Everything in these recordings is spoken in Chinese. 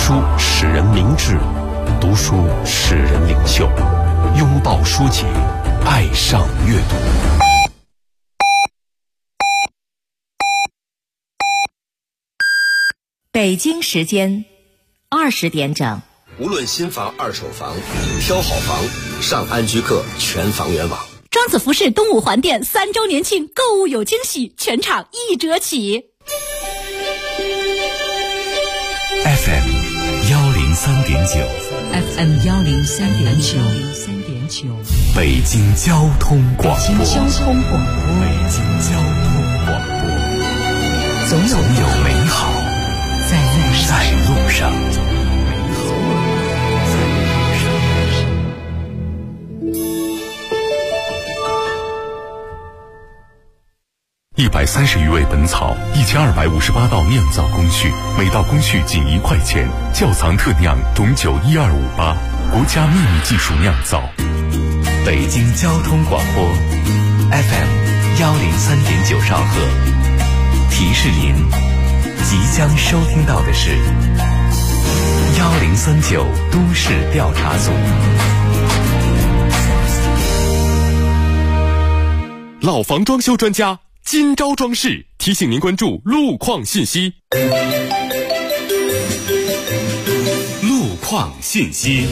书使人明智，读书使人领袖。拥抱书籍，爱上阅读。 北京时间20点整。 无论新房二手房，挑好房上安居客全房源网。 庄子服饰东五环店3周年庆购物有惊喜，全场1折起。 FM 103.9 FM 103.9 北京交通广播。 北京交通广播。总有美好在路上。130余味本草，1258道酿造工序，每道工序仅1块钱。窖藏特酿董酒12588，国家秘密技术酿造。北京交通广播 FM 103.9兆赫，提示您即将收听到的是1039都市调查组。 老房装修专家今朝装饰提醒您关注路况信息。 路况信息。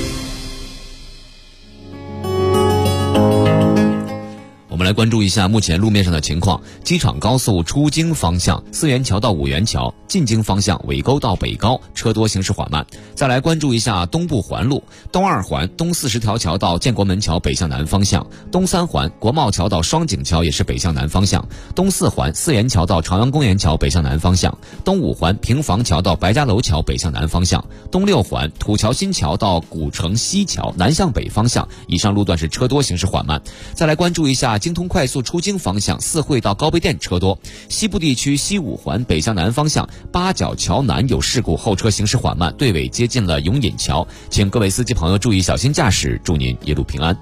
我们来关注一下目前路面上的情况。机场高速出京方向4元桥到5元桥，进京方向尾沟到北高车多，行驶缓慢。再来关注一下东部环路，东2环东40条桥到建国门桥北向南方向，东3环国贸桥到双井桥也是北向南方向，东4环4元桥到朝阳公园桥北向南方向，东5环平房桥到白家楼桥北向南方向，东6环土桥新桥到古城西桥南向北方向，以上路段是车多，行驶缓慢。再来关注一下京通快速出京方向4惠到高碑店车多，西部地区西5环北向南方向八角桥南有事故，后车行驶缓慢，队尾接近了永隐桥，请各位司机朋友注意小心驾驶，祝您一路平安。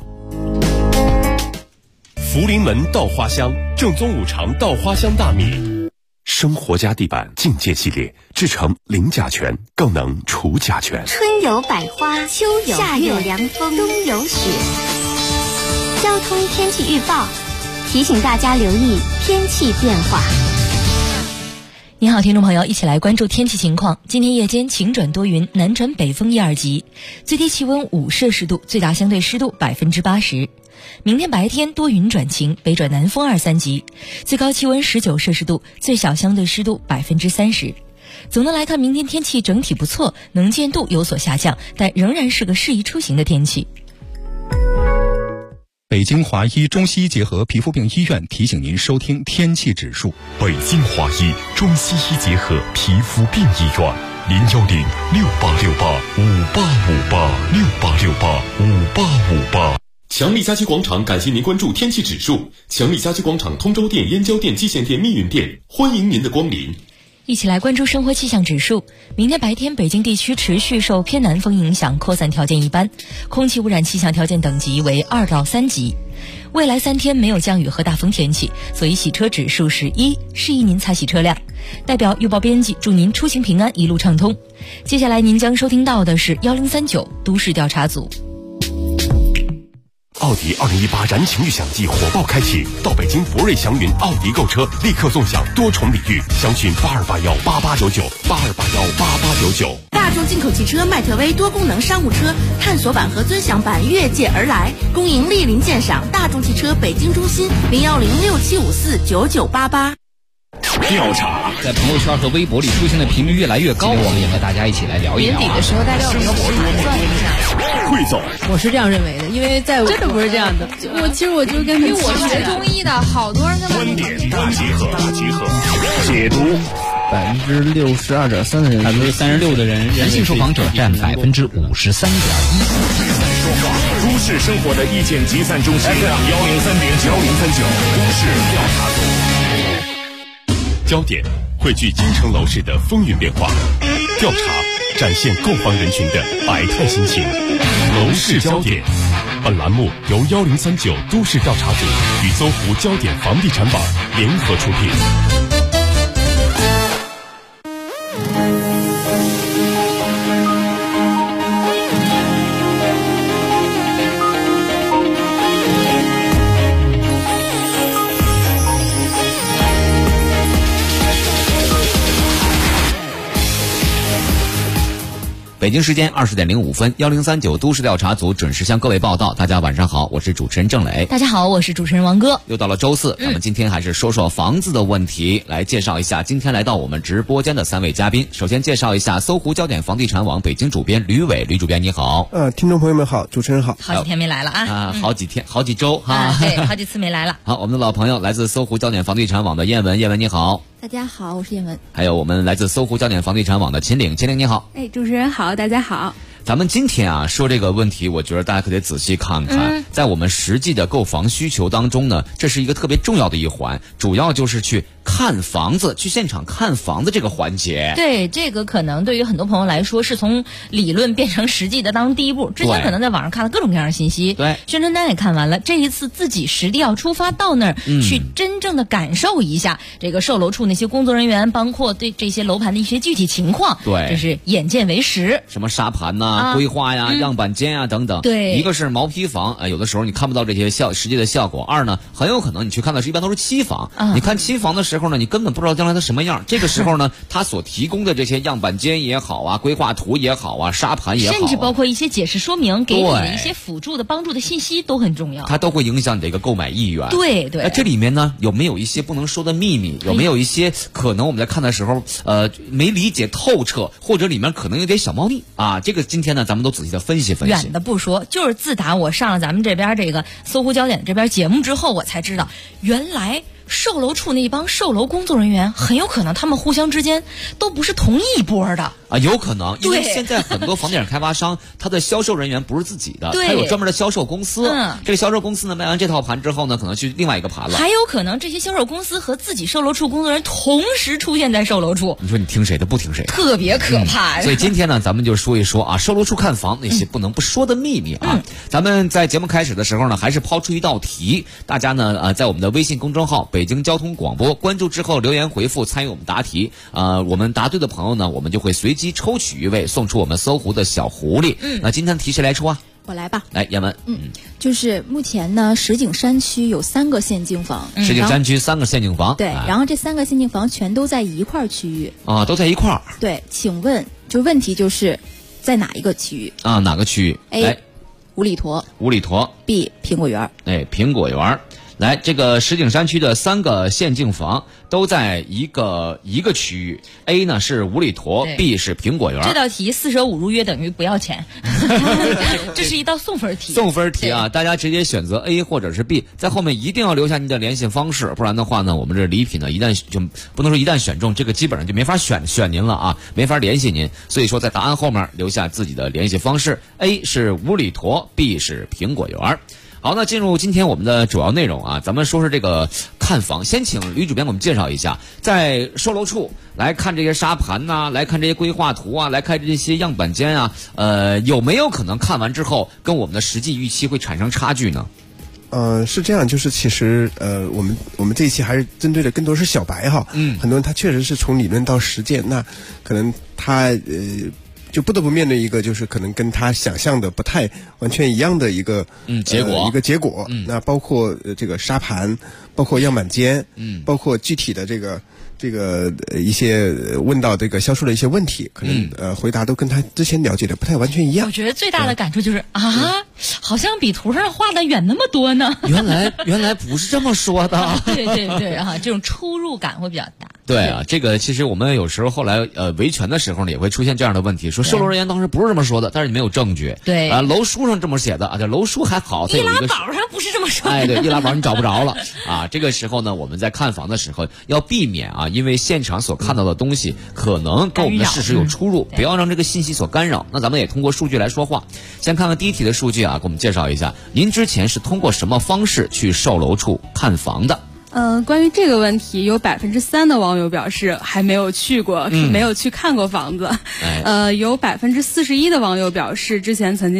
福临门稻花香，正宗五常稻花香大米。生活家地板境界系列，制成零甲醛，更能除甲醛。 春有百花，秋有夏有凉风，冬有雪。交通天气预报提醒大家留意天气变化。 你好，听众朋友，一起来关注天气情况。今天夜间晴转多云，南转北风1、2级，最低气温5摄氏度，最大相对湿度80%。明天白天多云转晴，北转南风2、3级，最高气温19摄氏度，最小相对湿度30%。总的来看，明天天气整体不错，能见度有所下降，但仍然是个适宜出行的天气。 北京华医中西医结合皮肤病医院提醒您收听天气指数。 北京华医中西医结合皮肤病医院，0106868585868685858。强力家居广场感谢您关注天气指数。强力家居广场通州店、燕郊店、蓟县店、密云店，欢迎您的光临。 一起来关注生活气象指数。明天白天，北京地区持续受偏南风影响，扩散条件一般，空气污染气象条件等级为2到3级。未来3天没有降雨和大风天气，所以洗车指数是1，示意您擦洗车辆。代表预报编辑祝您出行平安，一路畅通。接下来您将收听到的是1039都市调查组。 奥迪2018燃情预享季火爆开启，到北京博瑞祥云奥迪购车，立刻送享多重礼遇，详询82818899，82818899。 大众进口汽车迈特威多功能商务车探索版和尊享版越界而来，恭迎莅临鉴赏。大众汽车北京中心01067549988。 调查在朋友圈和微博里出现的频率越来越高，我们也和大家一起来聊一聊。 年底的时候，大家有没有盘算一下？ 汇总， 我是这样认为的，因为在真的不是这样的。其实我就跟因为我学中医的，好多人他们观点大集合，解读。 62.3%的人 ，36%的人，男性受访者占53.1%。 都市生活的意见集散中心，103.9都市调查组。焦点汇聚京城楼市的风云变化，调查展现购房人群的百态心情。楼市焦点，本栏目由1039都市调查组与搜狐焦点房地产网联合出品。 北京时间20点05分，1039都市调查组准时向各位报道。大家晚上好，我是主持人郑磊。 大家好，我是主持人王哥。 又到了周四，咱们今天还是说说房子的问题，来介绍一下今天来到我们直播间的3位嘉宾。首先介绍一下搜狐焦点房地产网北京主编吕伟，吕主编你好。 听众朋友们好，主持人好。 好几天没来了啊。 好几天，好几周哈。 对，好几次没来了。 好，我们的老朋友来自搜狐焦点房地产网的燕文，燕文你好。 大家好，我是燕文。 还有我们来自搜狐焦点房地产网的秦岭，秦岭你好。 主持人好，大家好。 咱们今天啊说这个问题，我觉得大家可得仔细看看，在我们实际的购房需求当中呢，这是一个特别重要的一环，主要就是去看房子，去现场看房子这个环节。 对，这个可能对于很多朋友来说是从理论变成实际的当第一步。之前可能在网上看了各种各样的信息， 对， 宣传单也看完了，这一次自己实地要出发到那儿，去真正的感受一下这个售楼处那些工作人员，包括对这些楼盘的一些具体情况。 对， 这是眼见为实。 什么沙盘呐、规划呀、样板间啊等等。 对， 一个是毛坯房，有的时候你看不到这些实际的效果。二呢，很有可能你去看的是一般都是期房，你看期房的时候呢，你根本不知道将来它什么样。这个时候呢，它所提供的这些样板间也好啊，规划图也好啊，沙盘也好， 甚至包括一些解释说明，给你的一些辅助的帮助的信息都很重要。 它都会影响你的一个购买意愿。 对对。 这里面呢，有没有一些不能说的秘密？有没有一些可能我们在看的时候，没理解透彻，或者里面可能有点小猫腻啊？这个今天呢，咱们都仔细的分析分析。 远的不说，就是自打我上了咱们这边这个搜狐焦点这边节目之后，我才知道原来售楼处那帮售楼工作人员很有可能他们互相之间都不是同一波的啊，有可能，因为现在很多房地产开发商他的销售人员不是自己的，他有专门的销售公司。这个销售公司呢，卖完这套盘之后呢，可能去另外一个盘了。 还有可能这些销售公司和自己售楼处工作人员同时出现在售楼处。 你说你听谁的，不听谁的， 特别可怕。 所以今天呢，咱们就说一说啊，售楼处看房那些不能不说的秘密啊。咱们在节目开始的时候呢，还是抛出一道题，大家呢在我们的微信公众号北京交通广播关注之后留言回复参与我们答题。我们答对的朋友呢，我们就会随机抽取一位送出我们搜狐的小狐狸。那今天的题谁来出啊？ 我来吧。 来，燕文。 就是目前呢，石景山区有3个县境房。 石景山区3个县境房。 对，然后这3个县境房全都在一块区域。 啊，都在一块儿。 对，请问问题就是在哪一个区域？ 啊，哪个区域 ？A. 五里坨。 五里坨。 B. 苹果园。 苹果园。来，这个石景山区的3个县境房都在一个区域。A 呢是五里坨 ，B 是苹果园。 这道题4舍5入约等于不要钱，这是一道送分题。 送分题啊，大家直接选择 A 或者是 B， 在后面一定要留下您的联系方式，不然的话呢，我们这礼品呢一旦就不能说一旦选中，这个基本上就没法选您了啊，没法联系您。所以说在答案后面留下自己的联系方式 ，A 是五里坨 ，B 是苹果园。好，那进入今天我们的主要内容啊，咱们说说这个看房。先请吕主编给我们介绍一下，在售楼处来看这些沙盘呐，来看这些规划图啊，来看这些样板间啊，有没有可能看完之后跟我们的实际预期会产生差距呢？ 是这样，就是其实我们这一期还是针对的更多是小白哈，很多人他确实是从理论到实践，那可能他就不得不面对一个就是可能跟他想象的不太完全一样的一个结果，那包括这个沙盘，包括样板间，包括具体的这个一些问到这个销售的一些问题，可能回答都跟他之前了解的不太完全一样。 我觉得最大的感触就是好像比图上画的远那么多呢。 原来不是这么说的。 对这种出入感会比较大。 对啊，这个其实我们有时候后来维权的时候呢，也会出现这样的问题，说售楼人员当时不是这么说的，但是你没有证据。 对啊，楼书上这么写的啊，这楼书还好， 易拉宝上不是这么说的。 对，易拉宝你找不着了啊。这个时候呢，我们在看房的时候要避免啊，因为现场所看到的东西可能跟我们的事实有出入，不要让这个信息所干扰。那咱们也通过数据来说话。先看看第一题的数据啊，给我们介绍一下，您之前是通过什么方式去售楼处看房的？ 关于这个问题，有3%的网友表示还没有去过，没有去看过房子。有41%的网友表示之前曾经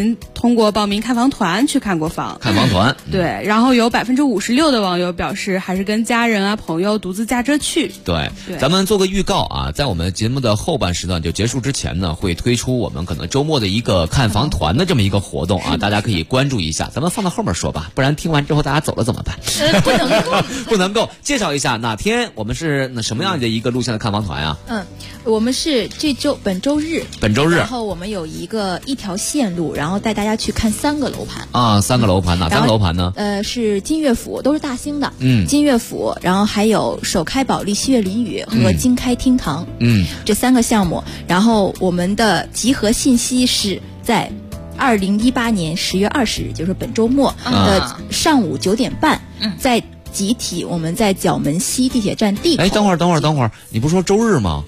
通过报名看房团去看过房。 看房团， 对，然后有56%的网友表示还是跟家人啊朋友独自驾车去。 对，咱们做个预告啊，在我们节目的后半时段就结束之前呢，会推出我们可能周末的一个看房团的这么一个活动啊，大家可以关注一下。咱们放到后面说吧，不然听完之后大家走了怎么办？ 不能够， 不能够。介绍一下哪天我们是什么样的一个路线的看房团啊？ 我们是本周日，然后我们有一条线路，然后带大家去看3个楼盘啊，3个楼盘，哪3个楼盘呢？ 是金悦府，都是大兴的，金悦府，然后还有首开保利西悦林宇和金开厅堂，这3个项目。然后我们的集合信息是在2018年10月20日，就是本周末的上午9点半，在集体我们在角门西地铁站地口。 等会儿，你不是说周日吗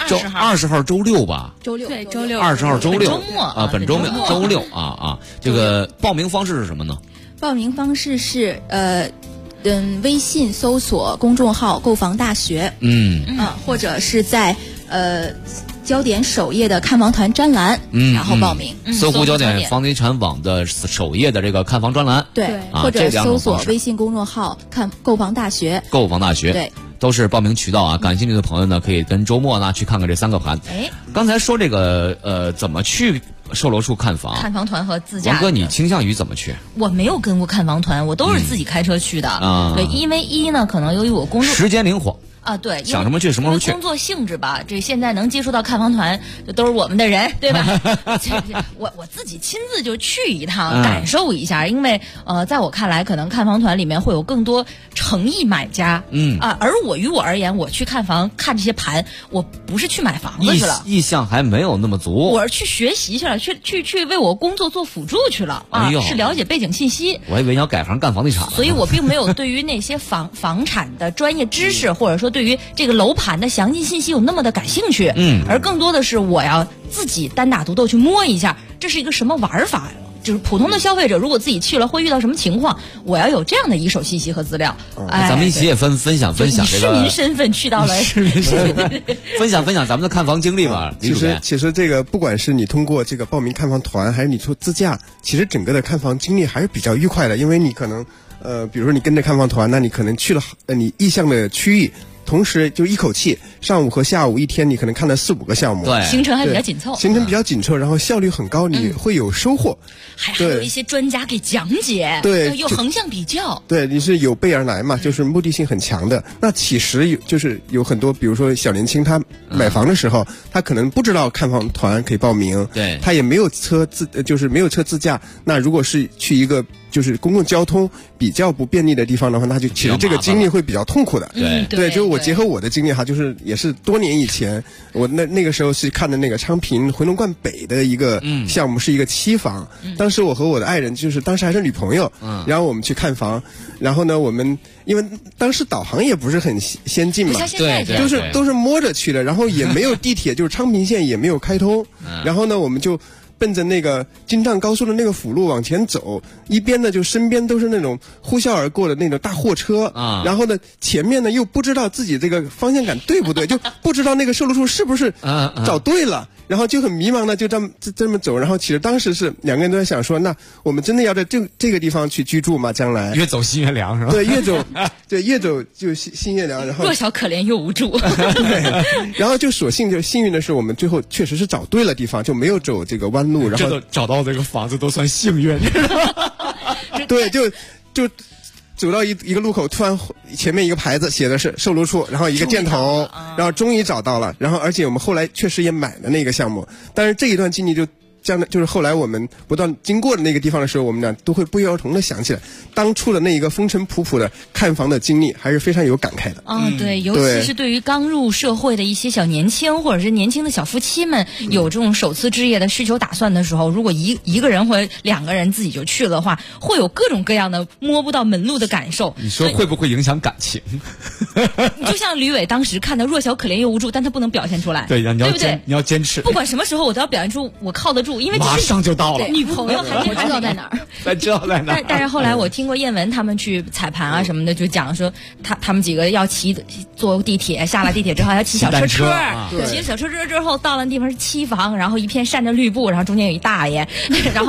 ？20号周六吧？ 周六 20号周六啊，本周末周六啊。这个报名方式是什么呢？ 报名方式是微信搜索公众号购房大学，或者是在焦点首页的看房团专栏，然后报名。 搜狐焦点房地产网的首页的这个看房专栏， 对，或者搜索微信公众号看购房大学，对。 都是报名渠道啊！感兴趣的朋友呢，可以跟周末呢去看看这3个盘。刚才说这个怎么去售楼处看房？ 看房团和自驾。 王哥，你倾向于怎么去？ 我没有跟过看房团，我都是自己开车去的。对，因为呢，可能由于我工作时间灵活。 对， 想什么去什么时候去。 工作性质吧，这现在能接触到看房团，这都是我们的人，对吧？我自己亲自就去一趟，感受一下。因为在我看来，可能看房团里面会有更多诚意买家，而于我而言，我去看房看这些盘，我不是去买房子去了， 意向还没有那么足。 我是去学习去了，去为我工作做辅助去了是了解背景信息。 我还以为你要改行干房地产了。 所以我并没有对于那些房产的专业知识，或者说对于这个楼盘的详尽信息有那么的感兴趣，而更多的是我要自己单打独斗去摸一下，这是一个什么玩法，就是普通的消费者如果自己去了会遇到什么情况，我要有这样的一手信息和资料。 咱们一起也分享这个市民身份去到了分享咱们的看房经历吧。 其实这个不管是你通过这个报名看房团，还是你做自驾，其实整个的看房经历还是比较愉快的，因为你可能比如说你跟着看房团，那你可能去了你意向的区域，同时就一口气上午和下午一天，你可能看了4、5个项目， 对， 行程还比较紧凑， 然后效率很高，你会有收获， 还有一些专家给讲解， 对， 有横向比较， 对，你是有备而来嘛，就是目的性很强的。那其实有很多，比如说小年轻他买房的时候，他可能不知道看房团可以报名， 对， 他也没有车自驾，那如果是去一个就是公共交通比较不便利的地方的话，那就其实这个经历会比较痛苦的。 对， 就我结合我的经历哈，就是也是多年以前，我那个时候是看的那个昌平回龙观北的一个项目，是一个期房。当时我和我的爱人就是当时还是女朋友，然后我们去看房，然后呢，我们因为当时导航也不是很先进嘛， 对， 都是摸着去的，然后也没有地铁，就是昌平线也没有开通，然后呢，我们就奔着那个京藏高速的那个辅路往前走，一边呢就身边都是那种呼啸而过的那种大货车，然后呢前面呢又不知道自己这个方向感对不对，就不知道那个售楼处是不是找对了，然后就很迷茫的就这么走，然后其实当时是2个人都在想说，那我们真的要在这个地方去居住吗？将来越走新月凉是吧？ 对，越走就新月凉，然后弱小可怜又无助。 对，然后就所幸就幸运的是，我们最后确实是找对了地方，就没有走这个弯路，然后找到这个房子都算幸运。 对，就走到一个路口，突然前面一个牌子写的是售楼处，然后一个箭头，然后终于找到了，然后而且我们后来确实也买了那个项目，但是这一段经历就是后来我们不断经过的那个地方的时候，我们俩都会不约而同的想起来当初的那一个风尘仆仆的看房的经历，还是非常有感慨的。 对，尤其是对于刚入社会的一些小年轻或者是年轻的小夫妻们，有这种首次置业的需求打算的时候，如果一个人或者2个人自己就去了的话，会有各种各样的摸不到门路的感受。 你说会不会影响感情？ 就像吕伟当时看到弱小可怜又无助，但他不能表现出来， 对不对？你要坚持， 不管什么时候我都要表现出我靠得住，因为马上就到了， 女朋友还知道在哪儿， 知道在哪儿。 但是后来我听过燕文他们去踩盘啊什么的，就讲说他们几个要坐地铁，下了地铁之后要骑小车，骑小车之后到了地方是期房，然后一片扇着绿布，然后中间有一大爷，然后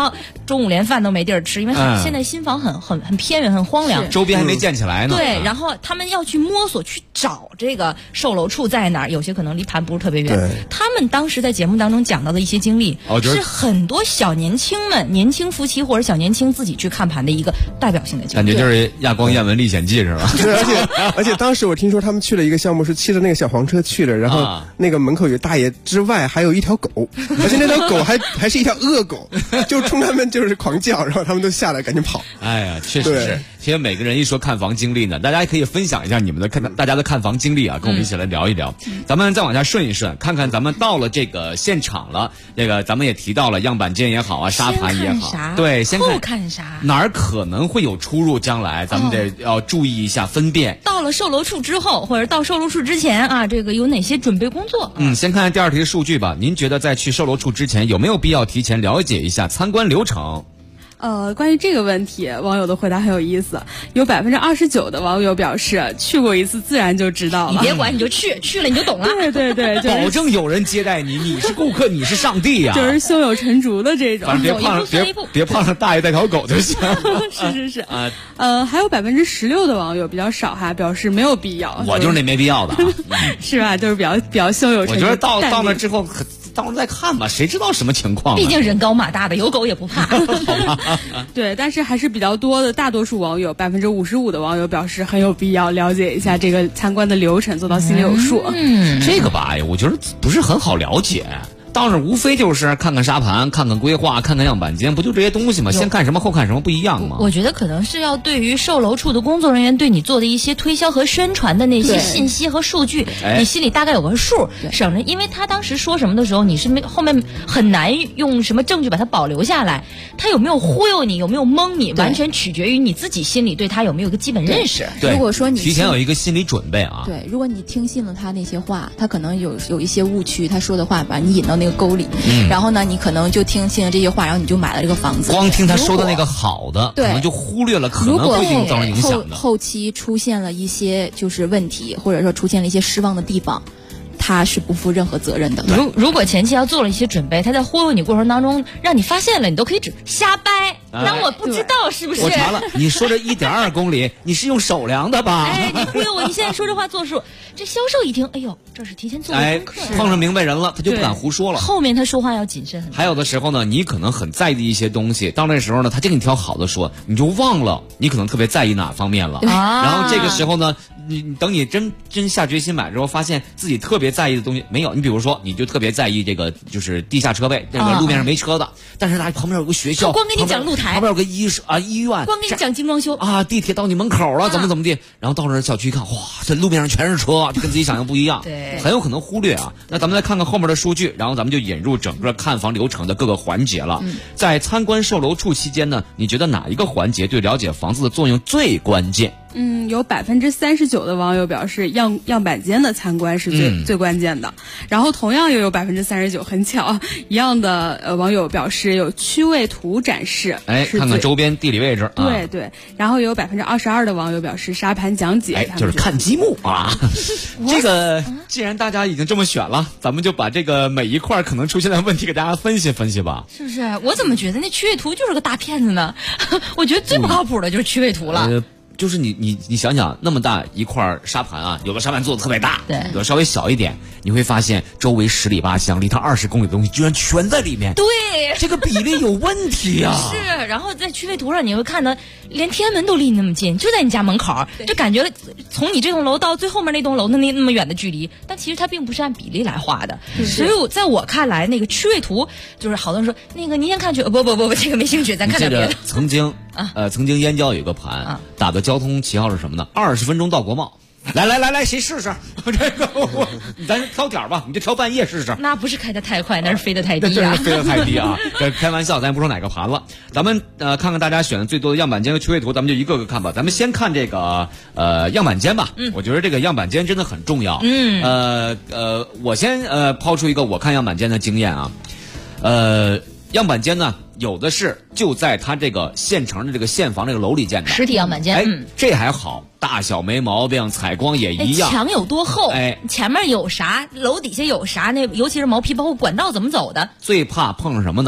中午连饭都没地儿吃，因为现在新房很偏远很荒凉， 周边还没建起来呢。 对，然后他们要去摸索去找这个售楼处在哪儿，有些可能离盘不是特别远。他们当时在节目当中讲到的一些经历，是很多小年轻夫妻或者小年轻自己去看盘的一个代表性的经历。 感觉就是《亚光艳闻历险记》是吧？ 是，而且当时我听说他们去了一个项目，是骑着那个小黄车去了，然后那个门口有大爷之外还有一条狗，而且那条狗还是一条恶狗，就冲他们就是狂叫，然后他们都吓得赶紧跑。 哎呀，确实是。其实每个人一说看房经历呢，大家可以分享一下你们的大家的看房经历啊，跟我们一起来聊一聊。咱们再往下顺一顺，看看咱们到了这个现场了。这个咱们也提到了样板间也好啊，沙盘也好，对，先看啥？ 哪儿可能会有出入？将来咱们得要注意一下分辨。 到了售楼处之后，或者到售楼处之前啊，这个有哪些准备工作？ 先看看第二题数据吧。您觉得在去售楼处之前，有没有必要提前了解一下参观流程？ 关于这个问题，网友的回答很有意思。有29%的网友表示，去过一次自然就知道了。 你别管，你就去了你就懂了。 对，就是、 保证有人接待你，你是顾客，你是上帝呀、 就是胸有成竹的这种。 反正别碰上大爷带条狗就行。 是还有16%的网友比较少哈，表示没有必要。 我就是那没必要的、 是吧？就是比较胸有成竹。 我觉得到那之后。到时候再看吧，谁知道什么情况、 毕竟人高马大的，有狗也不怕。好吧。 对，但是还是比较多的，大多数网友55%的网友表示很有必要了解一下这个参观的流程，做到心里有数。 这个吧，我觉得不是很好了解。到那无非就是看看沙盘，看看规划，看看样板间，不就这些东西吗？先看什么后看什么不一样吗？ 我觉得可能是要对于售楼处的工作人员对你做的一些推销和宣传的那些信息和数据，你心里大概有个数，省着，因为他当时说什么的时候，你是后面很难用什么证据把它保留下来，他有没有忽悠你，有没有蒙你，完全取决于你自己心里对他有没有个基本认识。 对， 如果说你提前有一个心理准备啊。 对，如果你听信了他那些话，他可能有一些误区，他说的话把你引到那个沟里。然后呢，你可能就听信了这些话，然后你就买了这个房子。 光听他说的那个好的，可能就忽略了可能会给你造成影响的。 后期出现了一些就是问题，或者说出现了一些失望的地方，他是不负任何责任的。 如果前期要做了一些准备，他在忽悠你过程当中让你发现了，你都可以只瞎掰，当我不知道，是不是？ 我查了，你说这1.2公里，你是用手量的吧？ 你忽悠我，你现在说这话作数，这销售一听，哎呦，这是提前做功课， 碰上明白人了，他就不敢胡说了。 后面他说话要谨慎很多。 还有的时候呢，你可能很在意一些东西，到那时候呢，他就给你挑好的说，你就忘了你可能特别在意哪方面了。然后这个时候呢，你等你真下决心买之后，发现自己特别在意的东西没有。你比如说，你就特别在意这个就是地下车位，这个路面上没车的，但是它旁边有个学校， 光给你讲露台， 旁边有个医院， 光给你讲精装修啊，地铁到你门口了，怎么地，然后到那小区一看，哇，这路面上全是车，就跟自己想象不一样， 对， 很有可能忽略啊。那咱们来看看后面的数据，然后咱们就引入整个看房流程的各个环节了。在参观售楼处期间呢，你觉得哪一个环节对了解房子的作用最关键？ 有39%的网友表示样板间的参观是最关键的，然后同样又有39%，很巧，一样的网友表示有区位图展示， 看看周边地理位置。 对，然后有22%的网友表示沙盘讲解， 就是看积木啊。这个既然大家已经这么选了，咱们就把这个每一块可能出现的问题给大家分析分析吧。 是不是？我怎么觉得那区位图就是个大骗子呢？我觉得最不靠谱的就是区位图了。 就是你想想，那么大一块沙盘啊，有的沙盘做的特别大， 对， 有的稍微小一点，你会发现周围10里8乡，离它20公里的东西居然全在里面。 对， 这个比例有问题啊。 是，然后在区位图上你会看到，连天安门都离你那么近，就在你家门口，就感觉从你这栋楼到最后面那栋楼的那么远的距离，但其实它并不是按比例来画的。所以在我看来，那个区位图就是好多人说那个您先看区，不，这个没兴趣，咱看点别的。 曾经燕郊有个盘打的交通旗号是什么呢？20分钟到国贸。来，谁试试？这个咱挑点吧，你就挑半夜试试。 那不是开得太快，那是飞得太低啊！ 飞得太低啊！开玩笑，咱也不说哪个盘了。咱们看看大家选的最多的样板间和区位图，咱们就一个个看吧。咱们先看这个样板间吧。我觉得这个样板间真的很重要。我先抛出一个我看样板间的经验啊。样板间呢，有的是就在它这个现成的这个现房这个楼里建的实体样板间。 这还好，大小没毛病，采光也一样。 墙有多厚？前面有啥，楼底下有啥？那尤其是毛坯，包括管道怎么走的。 最怕碰上什么呢？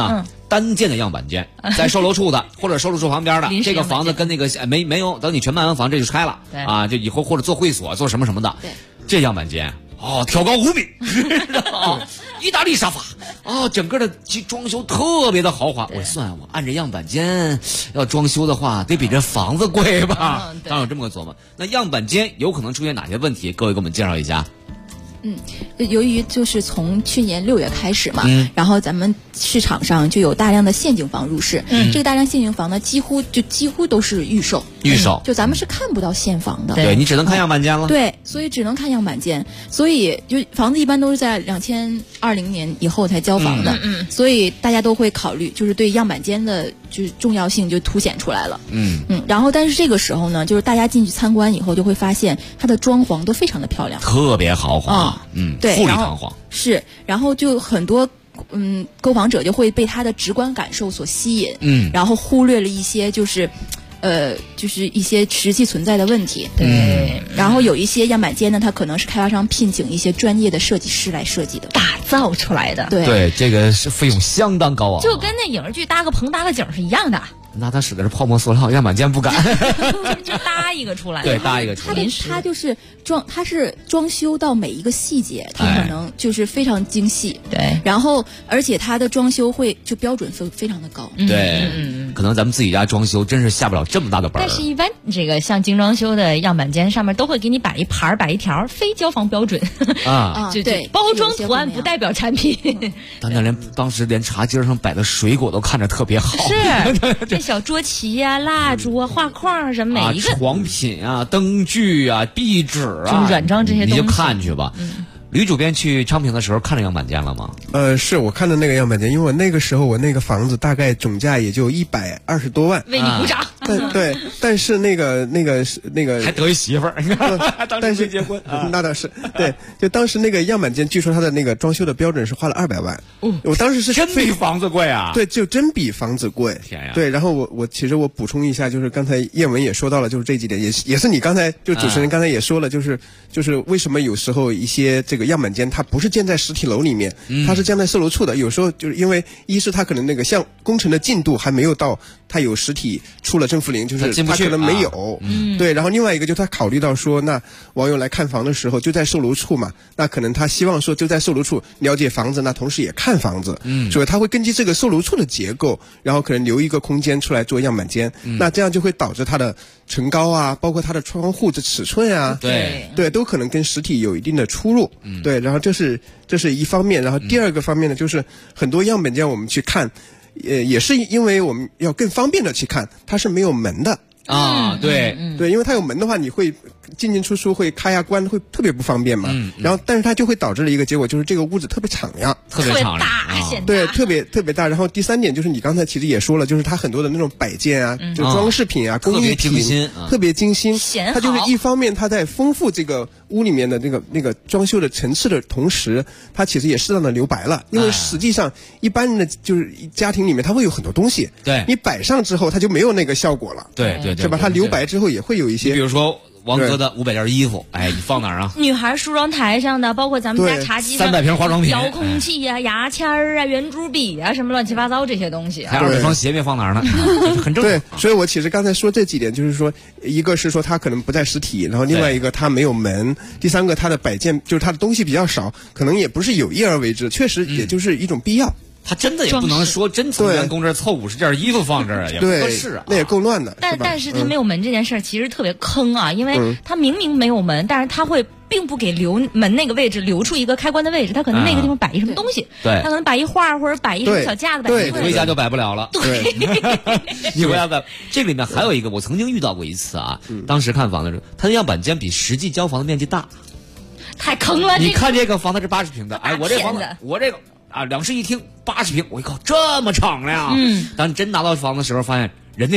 单间的样板间，在售楼处的或者售楼处旁边的这个房子跟那个没有，等你全卖完房这就拆了啊，就以后或者做会所做什么什么的，这样板间挑高5米，意大利沙发整个的装修特别的豪华。我算我按这样板间要装修的话，得比这房子贵吧？当然有这么个琢磨。那样板间有可能出现哪些问题？各位给我们介绍一下。 由于就是从去年6月开始嘛，然后咱们市场上就有大量的现景房入市，这个大量现景房呢，几乎都是预售，就咱们是看不到现房的， 对你只能看样板间了， 对，所以只能看样板间，所以就房子一般都是在2020年以后才交房的，所以大家都会考虑，就是对样板间的就是重要性就凸显出来了，然后但是这个时候呢，就是大家进去参观以后就会发现它的装潢都非常的漂亮， 特别豪华。 对， 富丽堂皇是，然后就很多购房者就会被他的直观感受所吸引，然后忽略了一些就是一些实际存在的问题。 对， 然后有一些样板间呢，它可能是开发商聘请一些专业的设计师来设计的， 打造出来的。 对，这个是费用相当高昂， 就跟那影视剧搭个棚搭个景是一样的。 那他使的是泡沫塑料，样板间不敢， 就搭一个出来。 对，搭一个出来。 它就是它是装修到每一个细节，它可能就是非常精细。 对， 然后而且它的装修会就标准非常的高。 对，可能咱们自己家装修真是下不了这么大的本儿。 但是一般这个像精装修的样板间上面都会给你摆一牌摆一条，非交房标准就对， 包装图案不代表产品。 当时连茶几上摆的水果都看着特别好。 是。这小桌旗呀、蜡烛啊、画框什么每一个床品啊、灯具啊、壁纸啊、 软装这些东西， 你就看去吧。吕主编去昌平的时候看了样板间了吗？ 是我看的那个样板间，因为我那个时候我那个房子大概总价也就120多万， 为你鼓掌。 对，但是那个还得一媳妇儿， 但是结婚那倒是对，就当时那个样板间，据说它的那个装修的标准是花了200万，我当时是真比房子贵啊， 对，就真比房子贵， 天呀！ 对，然后我其实我补充一下，就是刚才叶文也说到了，就是这几点，也是你刚才就主持人刚才也说了，就是为什么有时候一些这个样板间它不是建在实体楼里面，它是建在售楼处的，有时候就是因为一是它可能那个像工程的进度还没有到，它有实体出了政府令，就是它可能没有，对，然后另外一个就是他考虑到说，那网友来看房的时候就在售楼处嘛，那可能他希望说就在售楼处了解房子，那同时也看房子，所以他会根据这个售楼处的结构，然后可能留一个空间出来做样板间，那这样就会导致它的层高啊，包括它的窗户的尺寸啊，对，都可能跟实体有一定的出入，对，然后这是一方面，然后第二个方面呢，就是很多样板间我们去看，也是因为我们要更方便的去看，它是没有门的。 对， 因为它有门的话，你会进出出会开呀关，会特别不方便嘛。然后，但是它就会导致了一个结果，就是这个屋子特别敞亮， 特别敞亮， 对，特别大。然后第三点就是你刚才其实也说了，就是它很多的那种摆件啊，就装饰品啊，工艺品特别精心。它就是一方面它在丰富这个屋里面的那个装修的层次的同时，它其实也适当的留白了，因为实际上一般人的就是家庭里面它会有很多东西， 对， 你摆上之后它就没有那个效果了， 对， 是吧？它留白之后也会有一些， 比如说王哥的500件衣服，你放哪儿啊？ 女孩梳妆台上的，包括咱们家茶几上 300瓶化妆品、 遥控器啊、牙签啊、圆珠笔啊，什么乱七八糟这些东西， 还有200双鞋没放哪儿呢？很正常。 对，所以我其实刚才说这几点，就是说，一个是说它可能不在实体，然后另外一个它没有门，第三个它的摆件就是它的东西比较少，可能也不是有意而为之，确实也就是一种必要。 他真的也不能说真从员工这儿凑50件衣服放这儿啊，也不合适啊， 那也够乱的。 但是他没有门这件事儿其实特别坑啊，因为他明明没有门，但是他会并不给留门那个位置留出一个开关的位置，他可能那个地方摆一什么东西， 对， 他可能摆一画或者摆一什么小架子， 对，回家就摆不了了。 对， 你回家摆。这里面还有一个，我曾经遇到过一次啊，当时看房的时候，他的样板间比实际交房的面积大， 太坑了。 你看这个房子是80平的，我这房子我这个。2室1厅80平，我一靠这么敞亮，当你真拿到房的时候，发现人那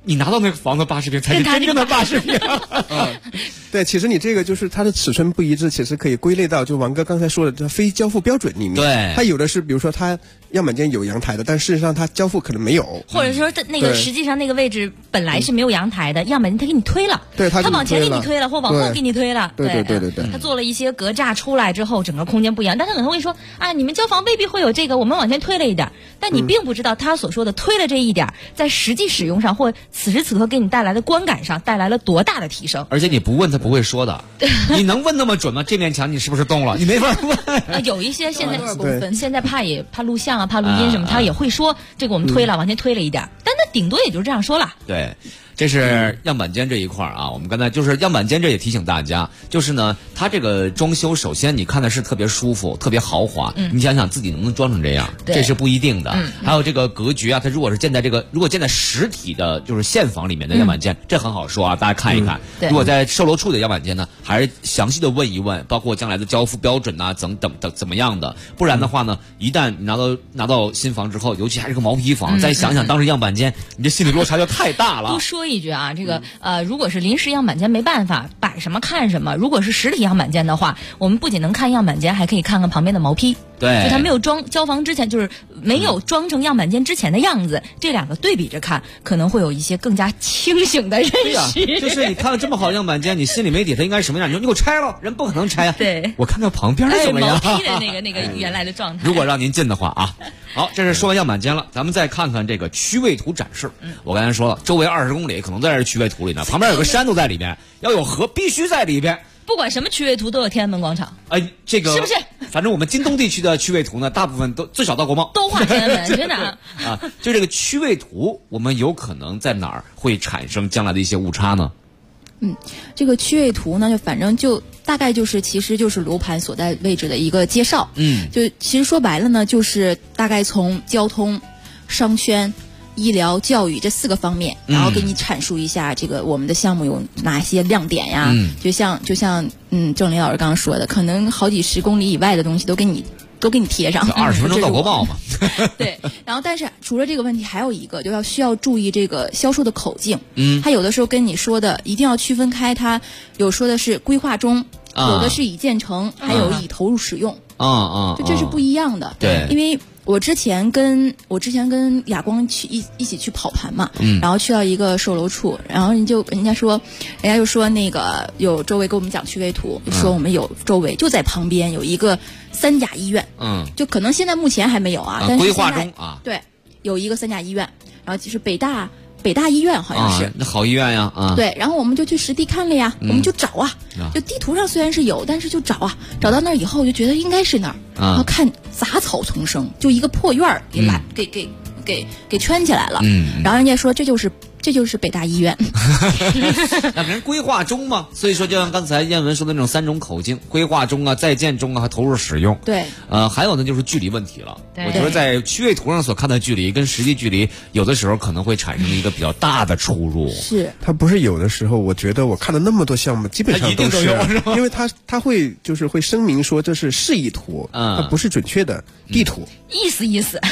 你拿到那个房子80平才是真正的80平。 对，其实你这个就是它的尺寸不一致，其实可以归类到就王哥刚才说的这非交付标准里面。 对， 它有的是比如说它样板间有阳台的，但事实上它交付可能没有， 或者说那个实际上那个位置本来是没有阳台的，样板间他给你推了， 对，他往前给你推了，或往后给你推了， 对， 他做了一些隔栅出来之后，整个空间不一样。但他可能会说啊，你们交房未必会有这个，我们往前推了一点，但你并不知道他所说的推了这一点，在实际使用上或此时此刻给你带来的观感上带来了多大的提升。 而且你不问他不会说的，你能问那么准吗？这面墙你是不是动了？你没法问。 有一些现在怕录像啊，怕录音什么，他也会说这个我们推了，往前推了一点，但他顶多也就是这样说了。 对。这是样板间这一块啊，我们刚才就是样板间，这也提醒大家，就是呢，它这个装修，首先你看的是特别舒服、特别豪华，你想想自己能不能装成这样，这是不一定的。还有这个格局啊，它如果建在实体的，就是现房里面的样板间，这很好说啊，大家看一看。如果在售楼处的样板间呢，还是详细的问一问，包括将来的交付标准啊，怎么样的，不然的话呢，一旦你拿到新房之后，尤其还是个毛坯房，再想想当时样板间，你这心理落差就太大了。 多说一句啊，这个如果是临时样板间没办法摆什么看什么，如果是实体样板间的话，我们不仅能看样板间，还可以看看旁边的毛坯。 对， 就它没有交房之前，就是没有装成样板间之前的样子，这两个对比着看，可能会有一些更加清醒的认识。 对就是你看了这么好的样板间，你心里没底，它应该是什么样？你说你给我拆了，人不可能拆啊。 对， 我看看旁边怎么样？ 毛坯的那个原来的状态。 如果让您进的话啊，好，这是说完样板间了，咱们再看看这个区位图展示。我刚才说了，周围20公里可能在这区位图里呢，旁边有个山都在里边，要有河必须在里边。 不管什么区位图都有天安门广场， 这个是不是？ 反正我们京东地区的区位图呢，大部分都最少到国贸， 都画天安门，真的啊！就这个区位图，我们有可能在哪儿会产生将来的一些误差呢？ 这个区位图呢，反正就大概其实就是楼盘所在位置的一个介绍。就其实说白了呢，就是大概从交通、商圈、医疗、教育这4个方面，然后给你阐述一下这个我们的项目有哪些亮点呀？就像郑林老师刚刚说的，可能好几十公里以外的东西都给你贴上。 20分钟到国贸嘛。 对，然后但是除了这个问题，还有一个就需要注意这个销售的口径。他有的时候跟你说的一定要区分开，他有说的是规划中，有的是已建成，还有已投入使用。就这是不一样的。 对， 因为我之前跟亚光一起去跑盘嘛，然后去到一个售楼处，然后人家就说那个有周围给我们讲区位图，说我们有周围就在旁边有一个3甲医院，就可能现在目前还没有啊，但是规划中啊， 对，有一个3甲医院，然后就是北大医院好像是， 那好医院呀啊！ 对，然后我们就去实地看了呀，我们就找啊，就地图上虽然是有，但是就找啊，找到那儿以后就觉得应该是那儿，然后看杂草丛生，就一个破院儿给圈起来了，然后人家说这就是北大医院。 那人规划中嘛，所以说就像刚才燕文说的那种3种口径，规划中啊、在建中啊和投入使用。 对， 还有呢就是距离问题了。我觉得在区位图上所看的距离跟实际距离，有的时候可能会产生一个比较大的出入。 是， 它不是有的时候，我觉得我看了那么多项目，基本上都是，因为它会声明说这是示意图，它不是准确的地图， 意思。